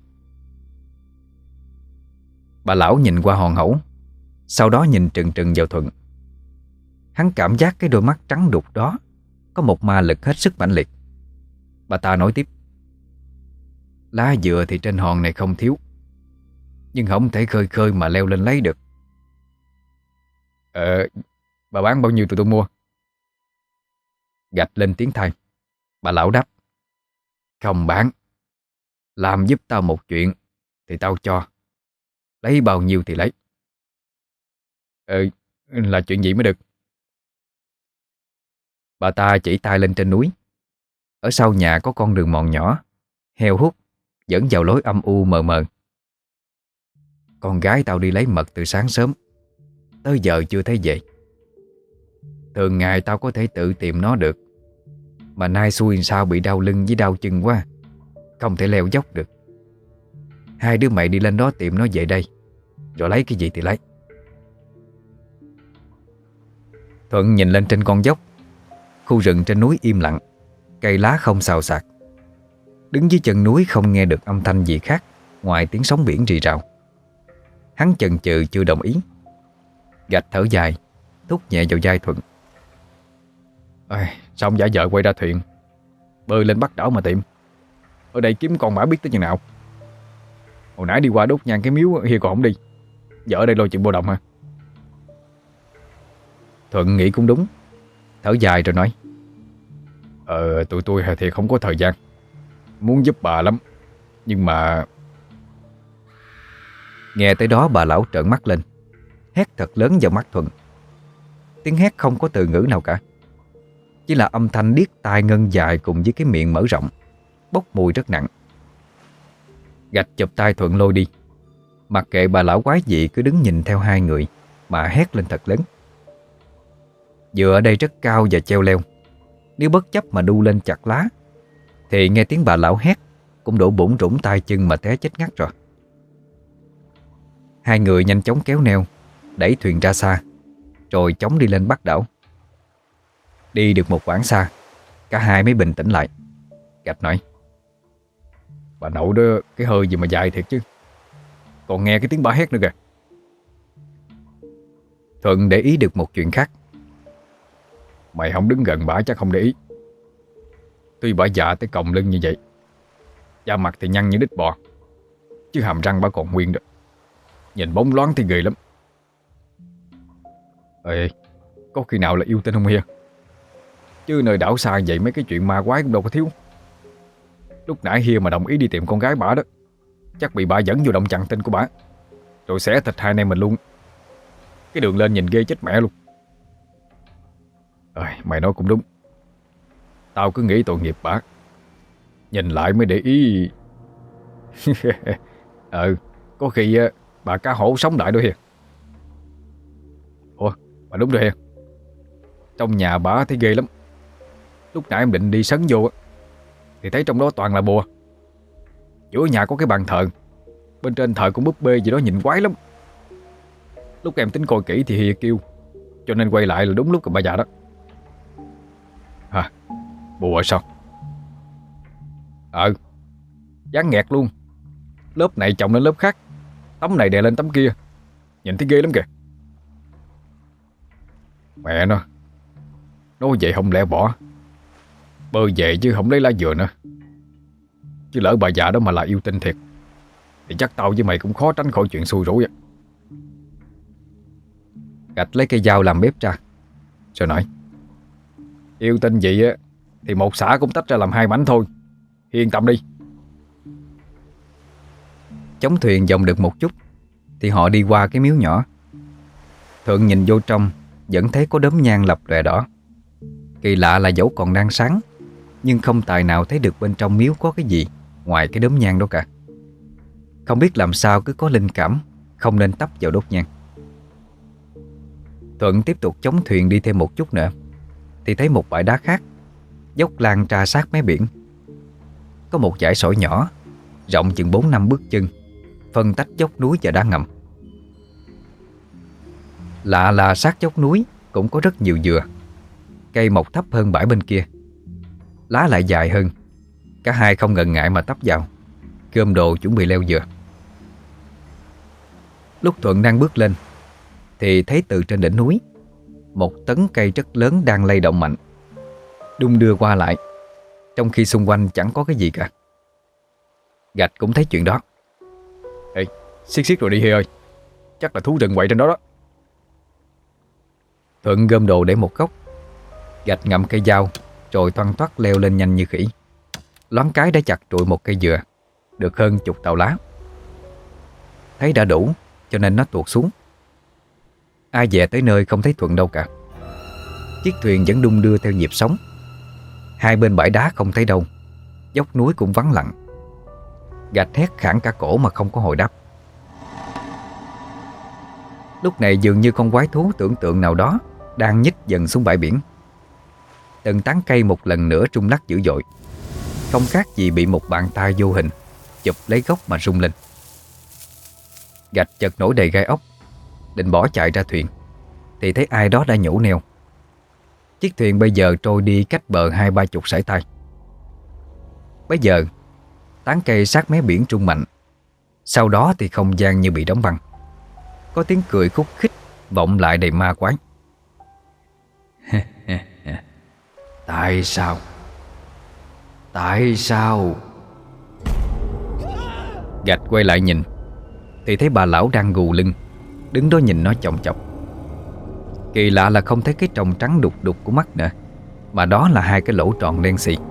Bà lão nhìn qua hòn hẩu, sau đó nhìn trừng trừng vào Thuận. Hắn cảm giác cái đôi mắt trắng đục đó có một ma lực hết sức mãnh liệt. Bà ta nói tiếp: Lá dừa thì trên hòn này không thiếu, nhưng không thể khơi khơi mà leo lên lấy được. Ờ, bà bán bao nhiêu tụi tôi mua? Gạch lên tiếng thay. Bà lão đáp: Không bán, làm giúp tao một chuyện thì tao cho, lấy bao nhiêu thì lấy. Ờ, là chuyện gì mới được? Bà ta chỉ tay lên trên núi. Ở sau nhà có con đường mòn nhỏ, heo hút, dẫn vào lối âm u mờ mờ. Con gái tao đi lấy mật từ sáng sớm, tới giờ chưa thấy về. Thường ngày tao có thể tự tìm nó được, mà nay xui sao bị đau lưng với đau chân quá, không thể leo dốc được. Hai đứa mày đi lên đó tìm nó về đây, rồi lấy cái gì thì lấy. Thuận nhìn lên trên con dốc. Khu rừng trên núi im lặng, cây lá không xào xạc. Đứng dưới chân núi không nghe được âm thanh gì khác ngoài tiếng sóng biển rì rào. Hắn chần chừ chưa đồng ý. Gạch thở dài, thúc nhẹ vào vai Thuận: Ôi, sao ông giả vợ quay ra thuyền, bơi lên Bắc đảo mà tìm? Ở đây kiếm con mã biết tới chừng nào? Hồi nãy đi qua đốt nhang cái miếu hier còn không đi, giờ ở đây lo chuyện bộ động hả? Thuận nghĩ cũng đúng, thở dài rồi nói: Ờ, tụi tôi thì không có thời gian, muốn giúp bà lắm, nhưng mà... Nghe tới đó bà lão trợn mắt lên, hét thật lớn vào mắt Thuận. Tiếng hét không có từ ngữ nào cả, chỉ là âm thanh điếc tai ngân dài cùng với cái miệng mở rộng, bốc mùi rất nặng. Gạch chụp tay Thuận lôi đi, mặc kệ bà lão quái dị cứ đứng nhìn theo hai người mà hét lên thật lớn. Dừa ở đây rất cao và treo leo, nếu bất chấp mà đu lên chặt lá thì nghe tiếng bà lão hét cũng đổ bủn rủn tay chân mà té chết ngắt rồi. Hai người nhanh chóng kéo neo, đẩy thuyền ra xa, rồi chóng đi lên Bắc đảo. Đi được một quãng xa, cả hai mới bình tĩnh lại. Gạch nói: Bà nội đó, cái hơi gì mà dài thiệt chứ, còn nghe cái tiếng bà hét nữa kìa. Thuận để ý được một chuyện khác. Mày không đứng gần bả chắc không để ý. Tuy bả già tới còng lưng như vậy, da mặt thì nhăn như đít bò, chứ hàm răng bà còn nguyên đó. Nhìn bóng loáng thì ghê lắm. Ê, có khi nào là yêu tinh không Hiền? Chứ nơi đảo xa vậy mấy cái chuyện ma quái cũng đâu có thiếu. Lúc nãy Hiền mà đồng ý đi tìm con gái bả đó, chắc bị bà dẫn vô động chặn tinh của bả, rồi xé thịt hai anh em mình luôn. Cái đường lên nhìn ghê chết mẹ luôn. Ơi, mày nói cũng đúng. Tao cứ nghĩ tội nghiệp bả, nhìn lại mới để ý. Ừ, có khi bà cá hổ sống lại đôi Hiền. Ủa, mà đúng rồi Hiền, trong nhà bà thấy ghê lắm. Lúc nãy em định đi sấn vô thì thấy trong đó toàn là bùa. Giữa nhà có cái bàn thờ, bên trên thờ cũng búp bê gì đó nhìn quái lắm. Lúc em tính coi kỹ thì Hiền kêu, cho nên quay lại là đúng lúc bà già đó. Hả? Bùa sao? Ờ, dán nghẹt luôn. Lớp này chồng lên lớp khác, tấm này đè lên tấm kia, nhìn thấy ghê lắm kìa. Mẹ nó, nói vậy không lẽ bỏ, bơ về chứ không lấy lá dừa nữa. Chứ lỡ bà già đó mà là yêu tinh thiệt thì chắc tao với mày cũng khó tránh khỏi chuyện xui rủi vậy. Gạch lấy cây dao làm bếp ra, rồi nói: Yêu tinh vậy á thì một xã cũng tách ra làm hai mảnh thôi, yên tâm đi. Chống thuyền vòng được một chút thì họ đi qua cái miếu nhỏ. Thượng nhìn vô trong vẫn thấy có đốm nhang lập lòe đỏ. Kỳ lạ là dẫu còn đang sáng, nhưng không tài nào thấy được bên trong miếu có cái gì ngoài cái đốm nhang đó cả. Không biết làm sao cứ có linh cảm không nên tấp vào đốt nhang. Thuận tiếp tục chống thuyền đi thêm một chút nữa thì thấy một bãi đá khác, dốc lan tra sát mé biển. Có một dải sỏi nhỏ rộng chừng bốn năm bước chân, phân tách dốc núi và đá ngầm. Lạ là sát dốc núi cũng có rất nhiều dừa. Cây mọc thấp hơn bãi bên kia, lá lại dài hơn. Cả hai không ngần ngại mà tấp vào, gom đồ chuẩn bị leo dừa. Lúc Thuận đang bước lên thì thấy từ trên đỉnh núi một tấn cây rất lớn đang lay động mạnh, đung đưa qua lại, trong khi xung quanh chẳng có cái gì cả. Gạch cũng thấy chuyện đó. Ê, xiết xiết rồi đi Hi ơi, chắc là thú rừng quậy trên đó đó. Thuận gom đồ để một góc. Gạch ngậm cây dao rồi toan toát leo lên nhanh như khỉ. Loáng cái đã chặt trụi một cây dừa được hơn chục tàu lá. Thấy đã đủ cho nên nó tuột xuống. Ai về tới nơi không thấy Thuận đâu cả. Chiếc thuyền vẫn đung đưa theo nhịp sóng. Hai bên bãi đá không thấy đâu, dốc núi cũng vắng lặng. Gạch hét khản cả cổ mà không có hồi đáp. Lúc này dường như con quái thú tưởng tượng nào đó đang nhích dần xuống bãi biển. Từng tán cây một lần nữa rung lắc dữ dội, không khác gì bị một bàn tay vô hình chụp lấy gốc mà rung lên. Gạch chợt nổi đầy gai ốc, định bỏ chạy ra thuyền thì thấy ai đó đã nhổ neo. Chiếc thuyền bây giờ trôi đi cách bờ hai ba chục sải tay. Bây giờ tán cây sát mé biển rung mạnh. Sau đó thì không gian như bị đóng băng. Có tiếng cười khúc khích vọng lại đầy ma quái. Tại sao? Tại sao? Gạch quay lại nhìn thì thấy bà lão đang gù lưng, đứng đó nhìn nó chòng chọc. Kỳ lạ là không thấy cái tròng trắng đục đục của mắt nữa, mà đó là hai cái lỗ tròn đen xì.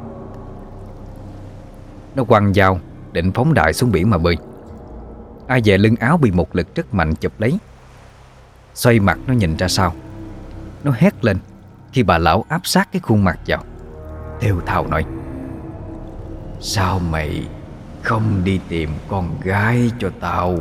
Nó quăng dao định phóng đại xuống biển mà bơi. Ai về lưng áo bị một lực rất mạnh chụp lấy. Xoay mặt nó nhìn ra sau. Nó hét lên khi bà lão áp sát cái khuôn mặt vào, thều thào nói: Sao mày không đi tìm con gái cho tao?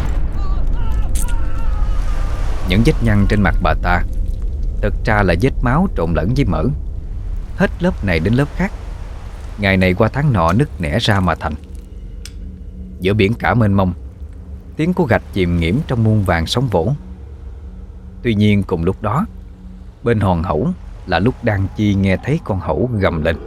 Những vết nhăn trên mặt bà ta thực ra là vết máu trộn lẫn với mỡ, hết lớp này đến lớp khác, ngày này qua tháng nọ nứt nẻ ra mà thành. Giữa biển cả mênh mông, tiếng của gạch chìm nghiễm trong muôn vàng sóng vỗ. Tuy nhiên cùng lúc đó, bên hòn hẩu là lúc Đan Chi nghe thấy con hẩu gầm lên.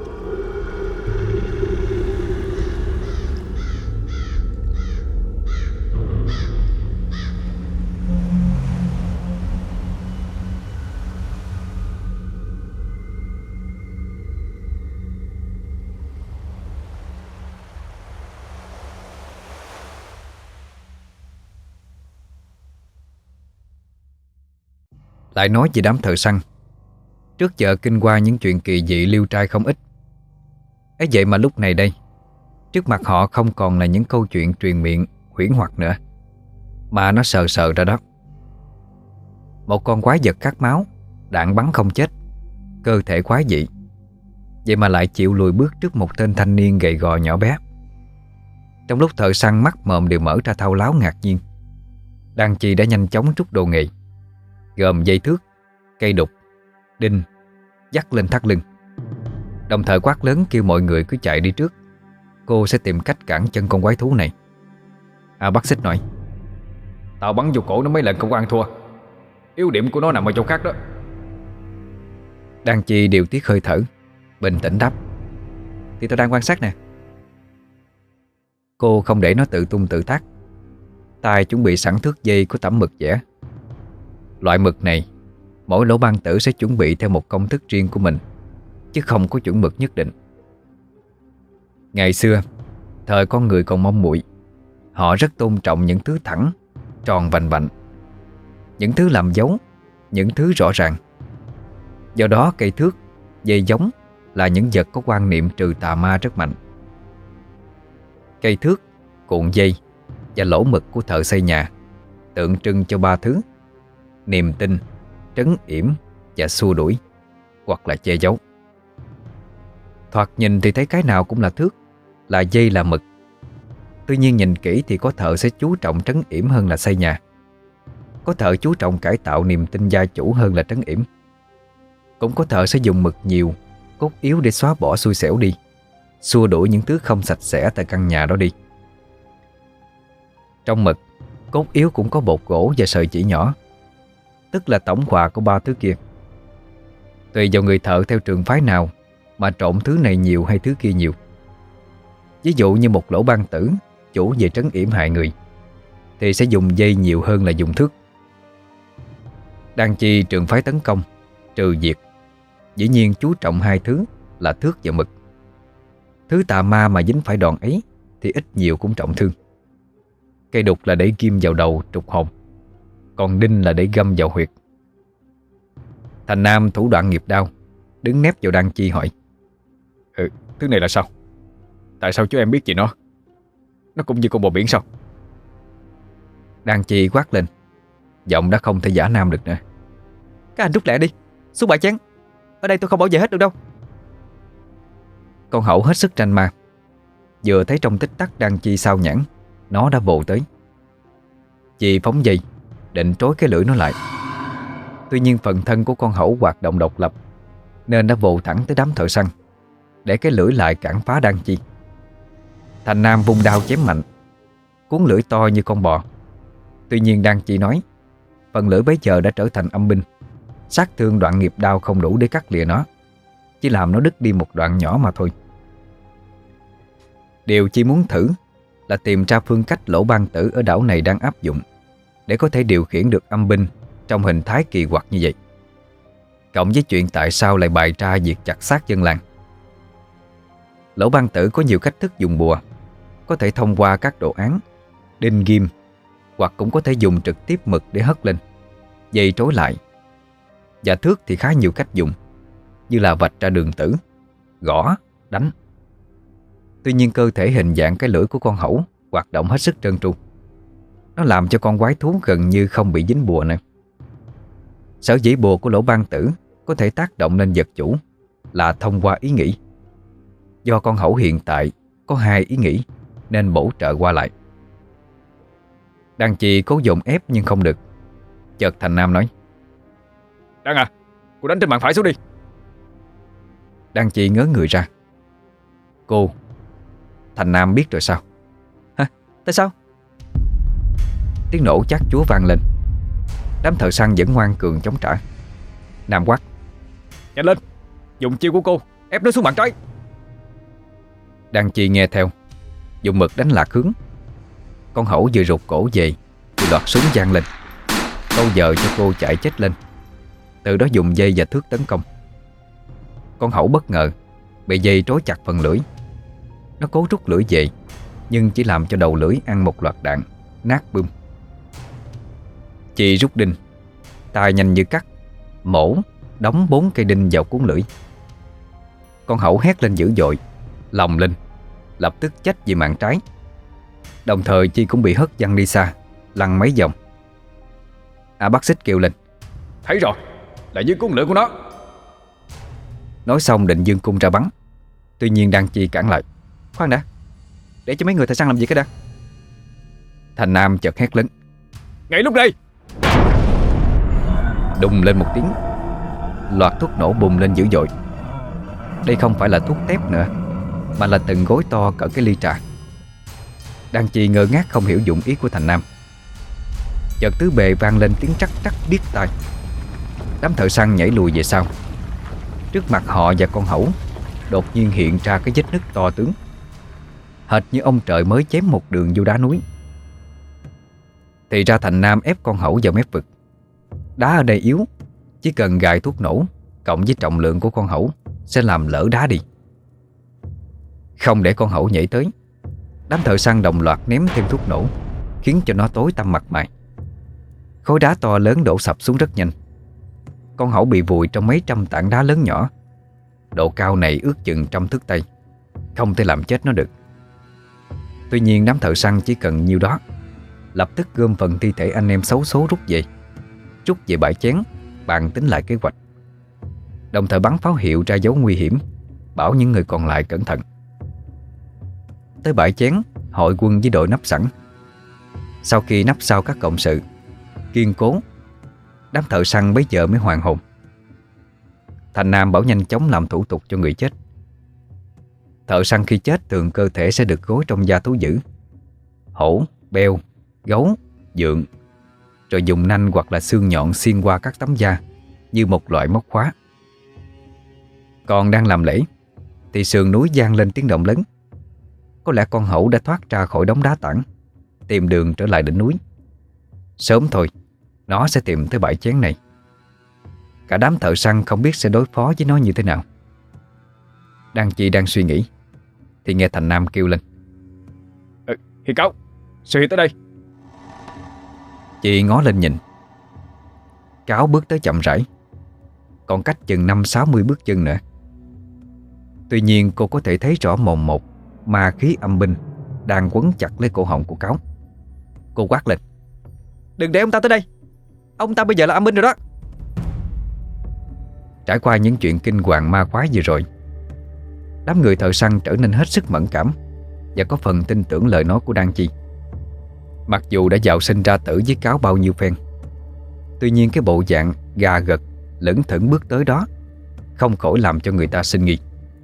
lại nói về đám thợ săn. Trước giờ kinh qua những chuyện kỳ dị liêu trai không ít. Ấy vậy mà lúc này đây, trước mặt họ không còn là những câu chuyện truyền miệng huyễn hoặc nữa, mà nó sờ sờ ra đó. Một con quái vật khát máu, đạn bắn không chết, cơ thể quái dị, vậy mà lại chịu lùi bước trước một tên thanh niên gầy gò nhỏ bé. Trong lúc thợ săn mắt mồm đều mở ra thao láo ngạc nhiên, Đan Chi đã nhanh chóng rút đồ nghề, gồm dây thước, cây đục, đinh, dắt lên thắt lưng, đồng thời quát lớn kêu mọi người cứ chạy đi trước. Cô sẽ tìm cách cản chân con quái thú này. À, bác Xích nói: Tao bắn vô cổ nó mấy lần không có ăn thua. Yếu điểm của nó nằm ở chỗ khác đó. Đan Chi điều tiết hơi thở, bình tĩnh đáp: Thì tao đang quan sát nè. Cô không để nó tự tung tự tác, tay chuẩn bị sẵn thước dây của tẩm mực vẽ. Loại mực này, mỗi lỗ ban tử sẽ chuẩn bị theo một công thức riêng của mình, chứ không có chuẩn mực nhất định. Ngày xưa, thời con người còn mong muội, họ rất tôn trọng những thứ thẳng, tròn vành vạnh, những thứ làm dấu, những thứ rõ ràng. Do đó cây thước, dây giống là những vật có quan niệm trừ tà ma rất mạnh. Cây thước, cuộn dây và lỗ mực của thợ xây nhà tượng trưng cho ba thứ: niềm tin, trấn yểm và xua đuổi, hoặc là che giấu. Thoạt nhìn thì thấy cái nào cũng là thước, là dây, là mực. Tuy nhiên nhìn kỹ thì có thợ sẽ chú trọng trấn yểm hơn là xây nhà, có thợ chú trọng cải tạo niềm tin gia chủ hơn là trấn yểm. Cũng có thợ sẽ dùng mực nhiều, cốt yếu để xóa bỏ xui xẻo đi, xua đuổi những thứ không sạch sẽ tại căn nhà đó đi. Trong mực, cốt yếu cũng có bột gỗ và sợi chỉ nhỏ, tức là tổng hòa của ba thứ kia. Tùy vào người thợ theo trường phái nào mà trộn thứ này nhiều hay thứ kia nhiều. Ví dụ như một lỗ ban tử chủ về trấn yểm hại người thì sẽ dùng dây nhiều hơn là dùng thước. Đan Chi trường phái tấn công, trừ diệt, dĩ nhiên chú trọng hai thứ là thước và mực. Thứ tà ma mà dính phải đòn ấy thì ít nhiều cũng trọng thương. Cây đục là để ghim vào đầu trục hồn, còn đinh là để găm vào huyệt. Thành Nam thủ đoạn nghiệp đao, đứng nép vào Đan Chi hỏi: Ừ, thứ này là sao? Tại sao chú em biết gì nó? Nó cũng như con bò biển sao? Đan Chi quát lên, giọng đã không thể giả nam được nữa: Các anh rút lẹ đi, xuống bãi chén. Ở đây tôi không bảo vệ hết được đâu. Con hậu hết sức tranh ma, vừa thấy trong tích tắc Đan Chi sao nhãn, nó đã vồ tới. Chị phóng dây định trối cái lưỡi nó lại. Tuy nhiên phần thân của con hậu hoạt động độc lập, nên đã vồ thẳng tới đám thợ săn, để cái lưỡi lại cản phá Đan Chi. Thành Nam vung đao chém mạnh, cuốn lưỡi to như con bò. Tuy nhiên Đan Chi nói phần lưỡi bấy giờ đã trở thành âm binh, sát thương đoạn nghiệp đao không đủ để cắt lìa nó, chỉ làm nó đứt đi một đoạn nhỏ mà thôi. Điều Chi muốn thử là tìm ra phương cách lỗ ban tử ở đảo này đang áp dụng để có thể điều khiển được âm binh trong hình thái kỳ quặc như vậy, cộng với chuyện tại sao lại bày ra việc chặt xác dân làng. Lỗ ban tử có nhiều cách thức dùng bùa, có thể thông qua các đồ án, đinh ghim, hoặc cũng có thể dùng trực tiếp mực để hất lên, dây trối lại. Và thước thì khá nhiều cách dùng, như là vạch ra đường tử, gõ, đánh. Tuy nhiên cơ thể hình dạng cái lưỡi của con hẩu hoạt động hết sức trơn tru. Nó làm cho con quái thú gần như không bị dính bùa nữa. Sở dĩ bùa của lỗ ban tử có thể tác động lên vật chủ là thông qua ý nghĩ. Do con hẩu hiện tại có hai ý nghĩ nên bổ trợ qua lại. Đan Chi cố dồn ép nhưng không được. Chợt Thành Nam nói: Đan à, cô đánh trên bàn phải xuống đi. Đan Chi ngớ người ra. Cô, Thành Nam biết rồi sao? Hả? Tại sao? Tiếng nổ chát chúa vang lên. Đám thợ săn vẫn ngoan cường chống trả. Nam quát: Nhanh lên, dùng chiêu của cô ép nó xuống bàn trái. Đan Chi nghe theo, dùng mực đánh lạc hướng. Con hổ vừa rụt cổ về thì loạt súng vang lên, câu giờ cho cô chạy chết lên. Từ đó dùng dây và thước tấn công. Con hổ bất ngờ bị dây trói chặt phần lưỡi. Nó cố rút lưỡi về, nhưng chỉ làm cho đầu lưỡi ăn một loạt đạn, nát bươm. Chị rút đinh, tay nhanh như cắt, mổ, đóng bốn cây đinh vào cuốn lưỡi. Con hẩu hét lên dữ dội, lòng lên, lập tức chách về mạn trái. Đồng thời Chi cũng bị hất văng đi xa, lăn mấy vòng. A Bác Xích kêu lên: Thấy rồi, là dưới cuốn lưỡi của nó. Nói xong định giương cung ra bắn. Tuy nhiên Đan Chi cản lại: Khoan đã, để cho mấy người thợ săn làm gì cái đã. Thành Nam chợt hét lớn: Ngay lúc này! Đùng lên một tiếng, loạt thuốc nổ bùng lên dữ dội. Đây không phải là thuốc tép nữa, mà là từng gối to cỡ cái ly trà. Đan Chi ngơ ngác không hiểu dụng ý của Thành Nam. Chợt tứ bề vang lên tiếng trắc trắc điếc tai. Đám thợ săn nhảy lùi về sau. Trước mặt họ và con hẩu đột nhiên hiện ra cái vết nứt to tướng, hệt như ông trời mới chém một đường vô đá núi. Thì ra Thành Nam ép con hẩu vào mép vực. Đá ở đây yếu, chỉ cần gài thuốc nổ cộng với trọng lượng của con hẩu sẽ làm lỡ đá đi. Không để con hẩu nhảy tới, đám thợ săn đồng loạt ném thêm thuốc nổ, khiến cho nó tối tăm mặt mày. Khối đá to lớn đổ sập xuống rất nhanh. Con hẩu bị vùi trong mấy trăm tảng đá lớn nhỏ. Độ cao này ước chừng trăm thước tay, không thể làm chết nó được. Tuy nhiên đám thợ săn chỉ cần nhiêu đó, lập tức gom phần thi thể anh em xấu số rút về, rút về bãi chén, bàn tính lại kế hoạch. Đồng thời bắn pháo hiệu ra dấu nguy hiểm, bảo những người còn lại cẩn thận. Tới bãi chén, hội quân với đội nấp sẵn. Sau khi nấp sau các cộng sự kiên cố, đám thợ săn bấy giờ mới hoàn hồn. Thành Nam bảo nhanh chóng làm thủ tục cho người chết. Thợ săn khi chết thường cơ thể sẽ được gối trong da thú dữ, hổ, beo, gấu, dượng, rồi dùng nanh hoặc là xương nhọn xiên qua các tấm da như một loại móc khóa. Còn đang làm lễ thì sườn núi vang lên tiếng động lớn. Có lẽ con hẩu đã thoát ra khỏi đống đá tảng, tìm đường trở lại đỉnh núi. Sớm thôi nó sẽ tìm tới bãi chén này. Cả đám thợ săn không biết sẽ đối phó với nó như thế nào. Đang Chi đang suy nghĩ thì nghe Thành Nam kêu lên: ừ, Hiền Cáo, sư Hiền tới đây. Chị ngó lên nhìn. Cáo bước tới chậm rãi, còn cách chừng năm sáu mươi bước chân nữa. Tuy nhiên cô có thể thấy rõ mồn một ma khí âm binh đang quấn chặt lấy cổ họng của Cáo. Cô quát lên: Đừng để ông ta tới đây, ông ta bây giờ là âm binh rồi đó. Trải qua những chuyện kinh hoàng ma quái vừa rồi, đám người thợ săn trở nên hết sức mẫn cảm và có phần tin tưởng lời nói của Đan Chi. Mặc dù đã dạo sinh ra tử với Cáo bao nhiêu phen, tuy nhiên cái bộ dạng gà gật lững thững bước tới đó không khỏi làm cho người ta sinh nghi.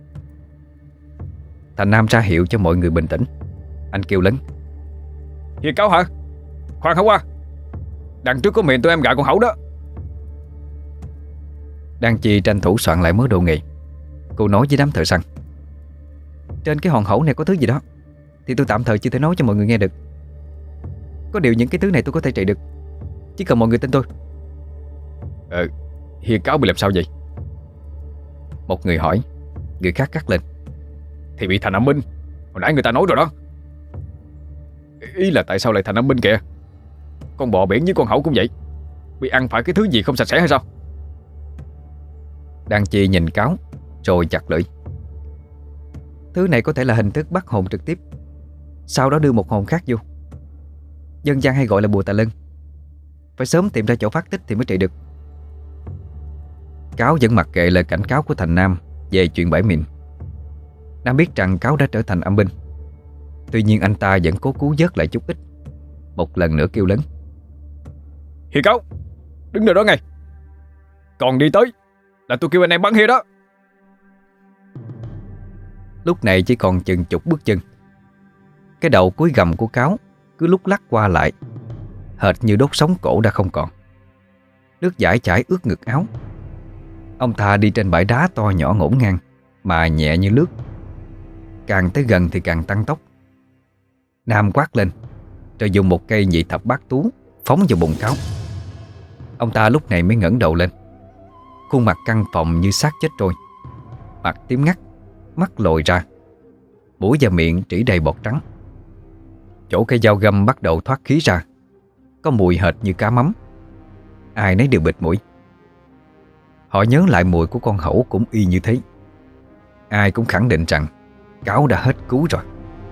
Thành Nam ra hiệu cho mọi người bình tĩnh. Anh kêu lớn: Hiền Cáo hả? Khoan hả qua, đằng trước có miệng tụi em gạ con hẩu đó. Đan Chi tranh thủ soạn lại mớ đồ nghề. Cô nói với đám thợ săn: Trên cái hòn hẩu này có thứ gì đó thì tôi tạm thời chưa thể nói cho mọi người nghe được. Có điều những cái thứ này tôi có thể trị được, chỉ cần mọi người tin tôi. Ờ, Hiền Cáo bị làm sao vậy? Một người hỏi. Người khác cắt lên: Thì bị thành âm binh, hồi nãy người ta nói rồi đó. Ý là tại sao lại thành âm binh kìa? Con bò biển với con hẩu cũng vậy, bị ăn phải cái thứ gì không sạch sẽ hay sao? Đan Chi nhìn Cáo rồi chặt lưỡi: Thứ này có thể là hình thức bắt hồn trực tiếp, sau đó đưa một hồn khác vô. Dân gian hay gọi là bùa tà lân. Phải sớm tìm ra chỗ phát tích thì mới trị được. Cáo vẫn mặc kệ lời cảnh cáo của Thành Nam về chuyện bãi mìn. Nam biết rằng Cáo đã trở thành âm binh, tuy nhiên anh ta vẫn cố cứu vớt lại chút ít. Một lần nữa kêu lớn: Hiền Cáo, đứng nơi đó ngay, còn đi tới là tôi kêu anh em bắn hia đó. Lúc này chỉ còn chừng chục bước chân. Cái đầu cuối gầm của Cáo cứ lúc lắc qua lại, hệt như đốt sống cổ đã không còn. Nước dãi chảy ướt ngực áo. Ông ta đi trên bãi đá to nhỏ ngổn ngang mà nhẹ như lướt. Càng tới gần thì càng tăng tốc. Nam quát lên rồi dùng một cây nhị thập bát tú phóng vào bụng Cáo. Ông ta lúc này mới ngẩng đầu lên, khuôn mặt căng phồng như xác chết trôi, mặt tím ngắt, mắt lồi ra, mũi và miệng trĩ đầy bọt trắng. Chỗ cây dao găm bắt đầu thoát khí ra, có mùi hệt như cá mắm. Ai nấy đều bịt mũi. Họ nhớ lại mùi của con hổ cũng y như thế. Ai cũng khẳng định rằng cáo đã hết cứu rồi.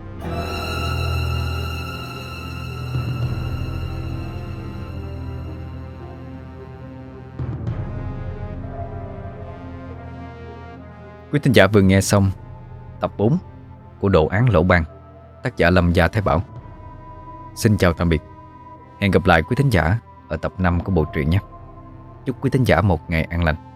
Quý thính giả vừa nghe xong tập bốn của Đồ án Lỗ Ban, tác giả Lâm Gia Thái Bảo. Xin chào tạm biệt. Hẹn gặp lại quý thính giả ở tập năm của bộ truyện nhé. Chúc quý thính giả một ngày an lành.